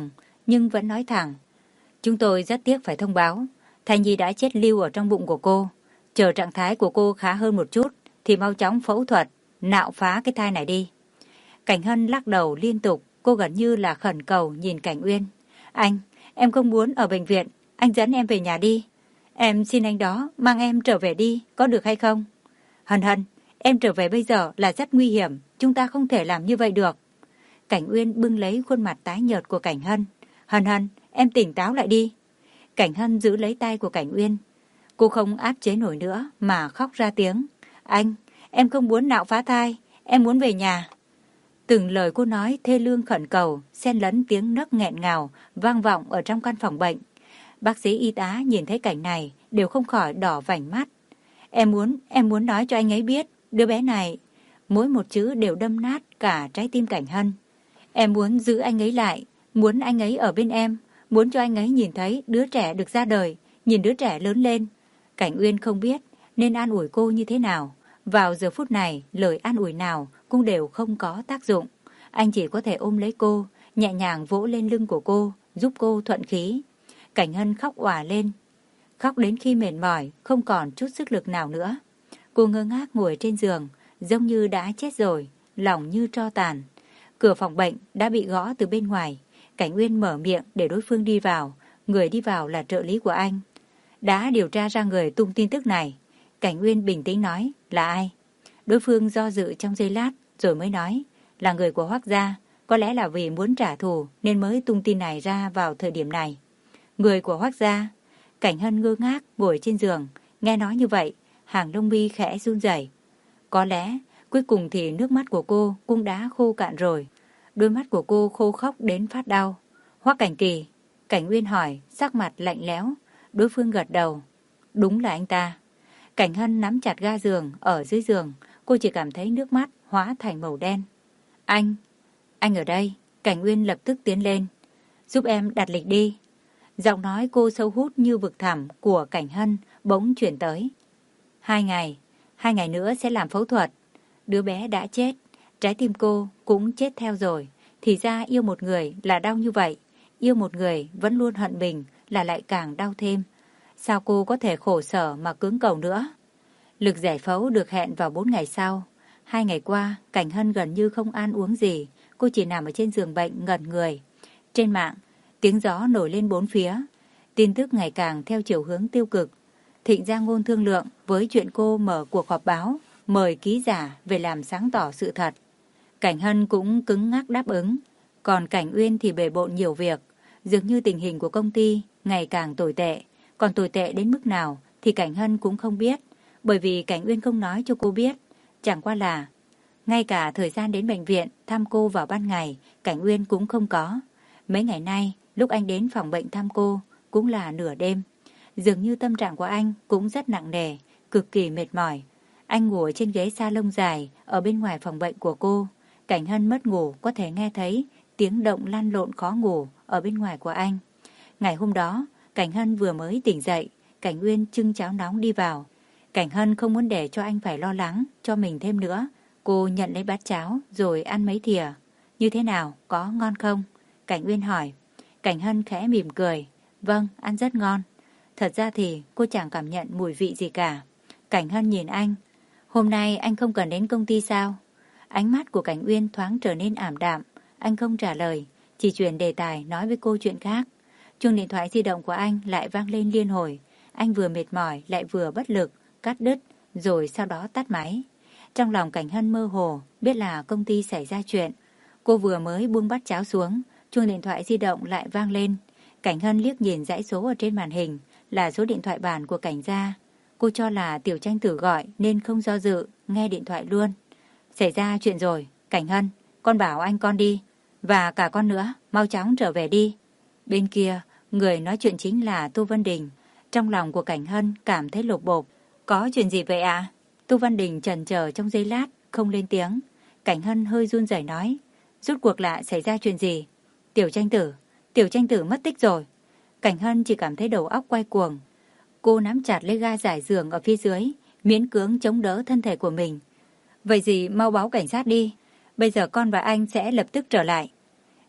nhưng vẫn nói thẳng. Chúng tôi rất tiếc phải thông báo, thai nhi đã chết lưu ở trong bụng của cô. Chờ trạng thái của cô khá hơn một chút thì mau chóng phẫu thuật, nạo phá cái thai này đi. Cảnh Hân lắc đầu liên tục, cô gần như là khẩn cầu nhìn Cảnh Uyên. Anh, em không muốn ở bệnh viện, anh dẫn em về nhà đi. Em xin anh đó, mang em trở về đi, có được hay không? Hân Hân, em trở về bây giờ là rất nguy hiểm, chúng ta không thể làm như vậy được. Cảnh Uyên bưng lấy khuôn mặt tái nhợt của Cảnh Hân. Hân Hân, em tỉnh táo lại đi. Cảnh Hân giữ lấy tay của Cảnh Uyên. Cô không áp chế nổi nữa mà khóc ra tiếng. Anh, em không muốn nạo phá thai, em muốn về nhà. Từng lời cô nói thê lương khẩn cầu, xen lẫn tiếng nấc nghẹn ngào, vang vọng ở trong căn phòng bệnh. Bác sĩ y tá nhìn thấy cảnh này đều không khỏi đỏ vành mắt. Em muốn, em muốn nói cho anh ấy biết, đứa bé này, mỗi một chữ đều đâm nát cả trái tim Cảnh Hân. Em muốn giữ anh ấy lại, muốn anh ấy ở bên em, muốn cho anh ấy nhìn thấy đứa trẻ được ra đời, nhìn đứa trẻ lớn lên. Cảnh Uyên không biết nên an ủi cô như thế nào. Vào giờ phút này, lời an ủi nào cũng đều không có tác dụng. Anh chỉ có thể ôm lấy cô, nhẹ nhàng vỗ lên lưng của cô, giúp cô thuận khí. Cảnh Hân khóc òa lên, khóc đến khi mệt mỏi, không còn chút sức lực nào nữa. Cô ngơ ngác ngồi trên giường, giống như đã chết rồi, lòng như tro tàn. Cửa phòng bệnh đã bị gõ từ bên ngoài. Cảnh Uyên mở miệng để đối phương đi vào. Người đi vào là trợ lý của anh. Đã điều tra ra người tung tin tức này. Cảnh Uyên bình tĩnh nói, là ai? Đối phương do dự trong giây lát rồi mới nói, là người của Hoắc gia. Có lẽ là vì muốn trả thù nên mới tung tin này ra vào thời điểm này. Người của Hoắc gia. Cảnh Hân ngơ ngác ngồi trên giường. Nghe nói như vậy, hàng lông mi khẽ run rẩy. Có lẽ cuối cùng thì nước mắt của cô cũng đã khô cạn rồi. Đôi mắt của cô khô khóc đến phát đau. Hoắc Cảnh Kỳ. Cảnh Uyên hỏi, sắc mặt lạnh lẽo. Đối phương gật đầu. Đúng là anh ta. Cảnh Hân nắm chặt ga giường ở dưới giường. Cô chỉ cảm thấy nước mắt hóa thành màu đen. Anh, anh ở đây. Cảnh Uyên lập tức tiến lên. Giúp em đặt lịch đi. Giọng nói cô sâu hút như vực thẳm của Cảnh Hân bỗng chuyển tới. Hai ngày, hai ngày nữa sẽ làm phẫu thuật. Đứa bé đã chết, trái tim cô cũng chết theo rồi. Thì ra yêu một người là đau như vậy. Yêu một người vẫn luôn hận mình là lại càng đau thêm. Sao cô có thể khổ sở mà cưỡng cầu nữa? Lực giải phẫu được hẹn vào bốn ngày sau. Hai ngày qua, Cảnh Hân gần như không ăn uống gì. Cô chỉ nằm ở trên giường bệnh ngẩn người. Trên mạng, tiếng gió nổi lên bốn phía. Tin tức ngày càng theo chiều hướng tiêu cực. Thịnh Giang Ngôn thương lượng với chuyện cô mở cuộc họp báo, mời ký giả về làm sáng tỏ sự thật. Cảnh Hân cũng cứng ngắc đáp ứng. Còn Cảnh Uyên thì bề bộn nhiều việc. Dường như tình hình của công ty ngày càng tồi tệ. Còn tồi tệ đến mức nào thì Cảnh Hân cũng không biết. Bởi vì Cảnh Uyên không nói cho cô biết. Chẳng qua là ngay cả thời gian đến bệnh viện thăm cô vào ban ngày, Cảnh Uyên cũng không có. Mấy ngày nay, lúc anh đến phòng bệnh thăm cô, cũng là nửa đêm. Dường như tâm trạng của anh cũng rất nặng nề, cực kỳ mệt mỏi. Anh ngồi trên ghế salon dài ở bên ngoài phòng bệnh của cô. Cảnh Hân mất ngủ có thể nghe thấy tiếng động lăn lộn khó ngủ ở bên ngoài của anh. Ngày hôm đó, Cảnh Hân vừa mới tỉnh dậy, Cảnh Uyên trưng cháo nóng đi vào. Cảnh Hân không muốn để cho anh phải lo lắng cho mình thêm nữa. Cô nhận lấy bát cháo rồi ăn mấy thìa. Như thế nào, có ngon không? Cảnh Uyên hỏi. Cảnh Hân khẽ mỉm cười. Vâng, ăn rất ngon. Thật ra thì cô chẳng cảm nhận mùi vị gì cả. Cảnh Hân nhìn anh. Hôm nay anh không cần đến công ty sao? Ánh mắt của Cảnh Uyên thoáng trở nên ảm đạm. Anh không trả lời, chỉ chuyển đề tài nói với cô chuyện khác. Chuông điện thoại di động của anh lại vang lên liên hồi. Anh vừa mệt mỏi lại vừa bất lực, cắt đứt, rồi sau đó tắt máy. Trong lòng Cảnh Hân mơ hồ, biết là công ty xảy ra chuyện. Cô vừa mới buông bát cháo xuống, chuông điện thoại di động lại vang lên. Cảnh Hân liếc nhìn dãy số ở trên màn hình, là số điện thoại bàn của Cảnh gia. Cô cho là Tiểu Tranh Tử gọi nên không do dự, nghe điện thoại luôn. Xảy ra chuyện rồi, Cảnh Hân, con bảo anh con đi, và cả con nữa, mau chóng trở về đi. Bên kia, người nói chuyện chính là Tô Văn Đình. Trong lòng của Cảnh Hân cảm thấy lột bột. Có chuyện gì vậy ạ? À? Tô Văn Đình chần chờ trong giây lát, không lên tiếng. Cảnh Hân hơi run rẩy nói, rốt cuộc lại xảy ra chuyện gì? Tiểu Tranh Tử, Tiểu Tranh Tử mất tích rồi. Cảnh Hân chỉ cảm thấy đầu óc quay cuồng. Cô nắm chặt lấy ga giải giường ở phía dưới, miễn cưỡng chống đỡ thân thể của mình. Vậy gì mau báo cảnh sát đi, bây giờ con và anh sẽ lập tức trở lại.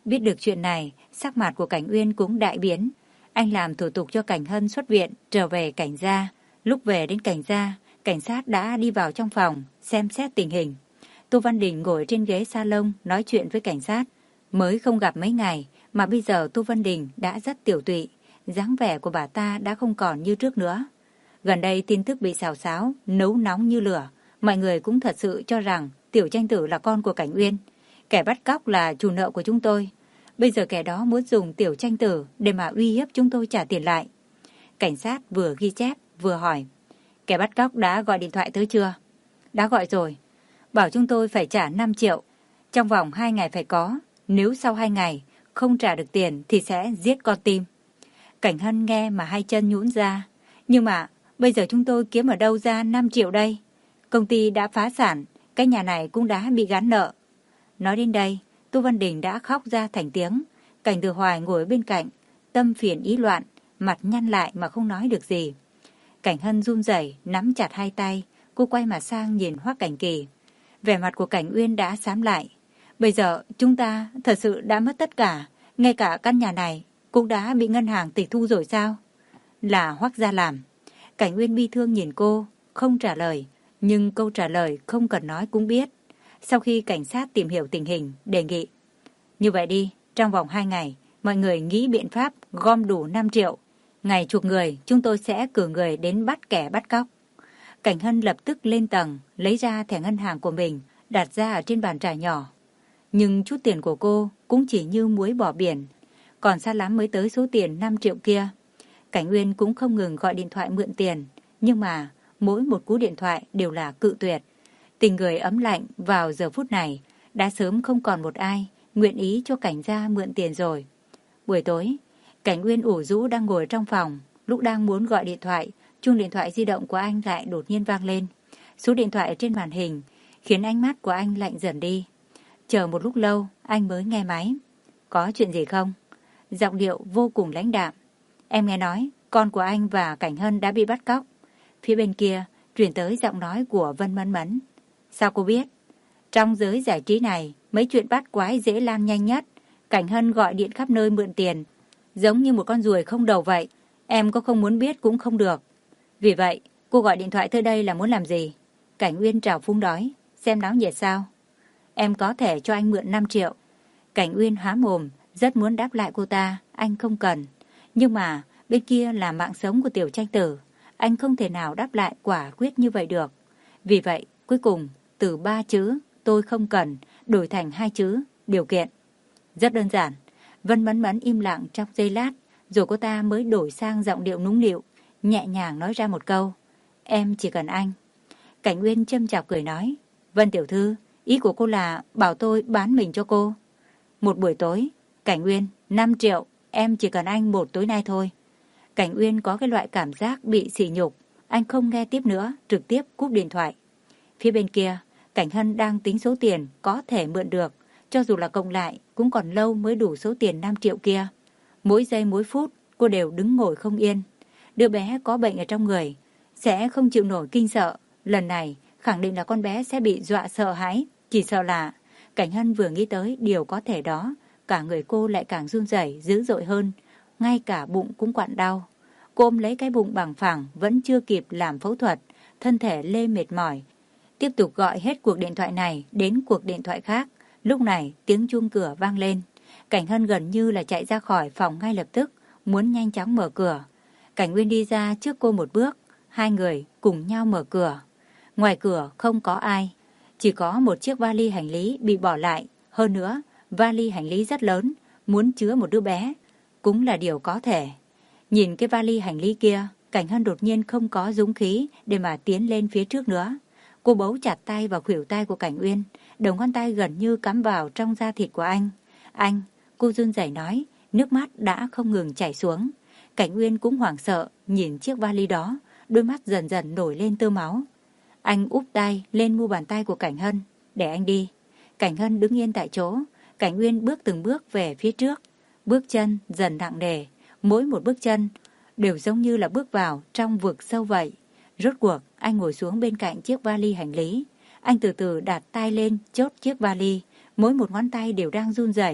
Biết được chuyện này, sắc mặt của Cảnh Uyên cũng đại biến. Anh làm thủ tục cho Cảnh Hân xuất viện, trở về Cảnh gia. Lúc về đến Cảnh gia, cảnh sát đã đi vào trong phòng, xem xét tình hình. Tô Văn Đình ngồi trên ghế salon nói chuyện với cảnh sát. Mới không gặp mấy ngày, mà bây giờ Tô Văn Đình đã rất tiểu tụy. Dáng vẻ của bà ta đã không còn như trước nữa. Gần đây tin tức bị xào xáo, nấu nóng như lửa. Mọi người cũng thật sự cho rằng Tiểu Tranh Tử là con của Cảnh Uyên. Kẻ bắt cóc là chủ nợ của chúng tôi. Bây giờ kẻ đó muốn dùng Tiểu Tranh Tử để mà uy hiếp chúng tôi trả tiền lại. Cảnh sát vừa ghi chép vừa hỏi. Kẻ bắt cóc đã gọi điện thoại tới chưa? Đã gọi rồi. Bảo chúng tôi phải trả năm triệu. Trong vòng hai ngày phải có. Nếu sau hai ngày không trả được tiền thì sẽ giết con tim. Cảnh Hân nghe mà hai chân nhũn ra. Nhưng mà bây giờ chúng tôi kiếm ở đâu ra năm triệu đây? Công ty đã phá sản. Cái nhà này cũng đã bị gán nợ. Nói đến đây, Tô Văn Đình đã khóc ra thành tiếng. Cảnh Từ Hoài ngồi bên cạnh, tâm phiền ý loạn, mặt nhăn lại mà không nói được gì. Cảnh Hân run rẩy nắm chặt hai tay, cô quay mặt sang nhìn Hoắc Cảnh Kỳ. Vẻ mặt của Cảnh Uyên đã xám lại. Bây giờ chúng ta thật sự đã mất tất cả, ngay cả căn nhà này cũng đã bị ngân hàng tịch thu rồi sao? Là Hoắc gia làm. Cảnh Uyên bi thương nhìn cô, không trả lời, nhưng câu trả lời không cần nói cũng biết. Sau khi cảnh sát tìm hiểu tình hình, đề nghị. Như vậy đi, trong vòng hai ngày, mọi người nghĩ biện pháp gom đủ năm triệu. Ngày chuộc người, chúng tôi sẽ cử người đến bắt kẻ bắt cóc. Cảnh Hân lập tức lên tầng, lấy ra thẻ ngân hàng của mình, đặt ra ở trên bàn trà nhỏ. Nhưng chút tiền của cô cũng chỉ như muối bỏ biển, còn xa lắm mới tới số tiền năm triệu kia. Cảnh Uyên cũng không ngừng gọi điện thoại mượn tiền, nhưng mà mỗi một cú điện thoại đều là cự tuyệt. Tình người ấm lạnh vào giờ phút này, đã sớm không còn một ai nguyện ý cho Cảnh gia mượn tiền rồi. Buổi tối, Cảnh Uyên ủ rũ đang ngồi trong phòng, lúc đang muốn gọi điện thoại, chuông điện thoại di động của anh lại đột nhiên vang lên. Số điện thoại trên màn hình khiến ánh mắt của anh lạnh dần đi. Chờ một lúc lâu, anh mới nghe máy. Có chuyện gì không? Giọng điệu vô cùng lãnh đạm. Em nghe nói, con của anh và Cảnh Hân đã bị bắt cóc. Phía bên kia, truyền tới giọng nói của Vân Mẫn Mẫn. Sao cô biết? Trong giới giải trí này, mấy chuyện bắt quái dễ lan nhanh nhất. Cảnh Hân gọi điện khắp nơi mượn tiền, giống như một con ruồi không đầu vậy. Em có không muốn biết cũng không được. Vì vậy, cô gọi điện thoại tới đây là muốn làm gì? Cảnh Uyên trào phúng đói. Xem náo nhiệt sao? Em có thể cho anh mượn năm triệu. Cảnh Uyên há mồm, rất muốn đáp lại cô ta. Anh không cần. Nhưng mà, bên kia là mạng sống của Tiểu Tranh Tử. Anh không thể nào đáp lại quả quyết như vậy được. Vì vậy, cuối cùng, từ ba chữ, tôi không cần, đổi thành hai chữ, điều kiện. Rất đơn giản. Vân Mẫn Mẫn im lặng trong giây lát, rồi cô ta mới đổi sang giọng điệu nũng nịu, nhẹ nhàng nói ra một câu. Em chỉ cần anh. Cảnh Uyên châm chọc cười nói. Vân tiểu thư, ý của cô là bảo tôi bán mình cho cô. Một buổi tối, Cảnh Uyên, năm triệu, em chỉ cần anh một tối nay thôi. Cảnh Uyên có cái loại cảm giác bị sỉ nhục. Anh không nghe tiếp nữa, trực tiếp cúp điện thoại. Phía bên kia, Cảnh Hân đang tính số tiền có thể mượn được. Cho dù là cộng lại, cũng còn lâu mới đủ số tiền năm triệu kia. Mỗi giây mỗi phút, cô đều đứng ngồi không yên. Đứa bé có bệnh ở trong người, sẽ không chịu nổi kinh sợ. Lần này, khẳng định là con bé sẽ bị dọa sợ hãi. Chỉ sợ là, Cảnh Hân vừa nghĩ tới điều có thể đó, cả người cô lại càng run rẩy dữ dội hơn. Ngay cả bụng cũng quặn đau. Cô ôm lấy cái bụng bằng phẳng, vẫn chưa kịp làm phẫu thuật, thân thể lê mệt mỏi. Tiếp tục gọi hết cuộc điện thoại này đến cuộc điện thoại khác. Lúc này tiếng chuông cửa vang lên. Cảnh Hân gần như là chạy ra khỏi phòng ngay lập tức, muốn nhanh chóng mở cửa. Cảnh Uyên đi ra trước cô một bước, hai người cùng nhau mở cửa. Ngoài cửa không có ai, chỉ có một chiếc vali hành lý bị bỏ lại. Hơn nữa, vali hành lý rất lớn, muốn chứa một đứa bé, cũng là điều có thể. Nhìn cái vali hành lý kia, Cảnh Hân đột nhiên không có dũng khí để mà tiến lên phía trước nữa. Cô bấu chặt tay vào khuỷu tay của Cảnh Uyên, đầu ngón tay gần như cắm vào trong da thịt của anh. Anh, cô run rẩy nói, nước mắt đã không ngừng chảy xuống. Cảnh Uyên cũng hoảng sợ, nhìn chiếc vali đó, đôi mắt dần dần nổi lên tơ máu. Anh úp tay lên mu bàn tay của Cảnh Hân, để anh đi. Cảnh Hân đứng yên tại chỗ, Cảnh Uyên bước từng bước về phía trước. Bước chân dần nặng nề, mỗi một bước chân đều giống như là bước vào trong vực sâu vậy. Rốt cuộc, anh ngồi xuống bên cạnh chiếc vali hành lý. Anh từ từ đặt tay lên chốt chiếc vali, mỗi một ngón tay đều đang run rẩy.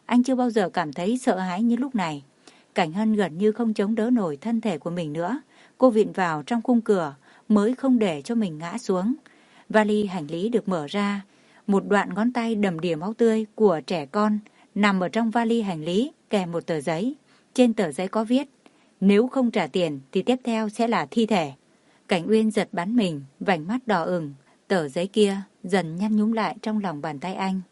Anh chưa bao giờ cảm thấy sợ hãi như lúc này. Cảnh Hân gần như không chống đỡ nổi thân thể của mình nữa. Cô vịn vào trong khung cửa mới không để cho mình ngã xuống. Vali hành lý được mở ra. Một đoạn ngón tay đầm đìa máu tươi của trẻ con nằm ở trong vali hành lý kèm một tờ giấy. Trên tờ giấy có viết: nếu không trả tiền thì tiếp theo sẽ là thi thể. Cảnh Uyên giật bắn mình, vành mắt đỏ ửng. Tờ giấy kia dần nhăn nhúm lại trong lòng bàn tay anh.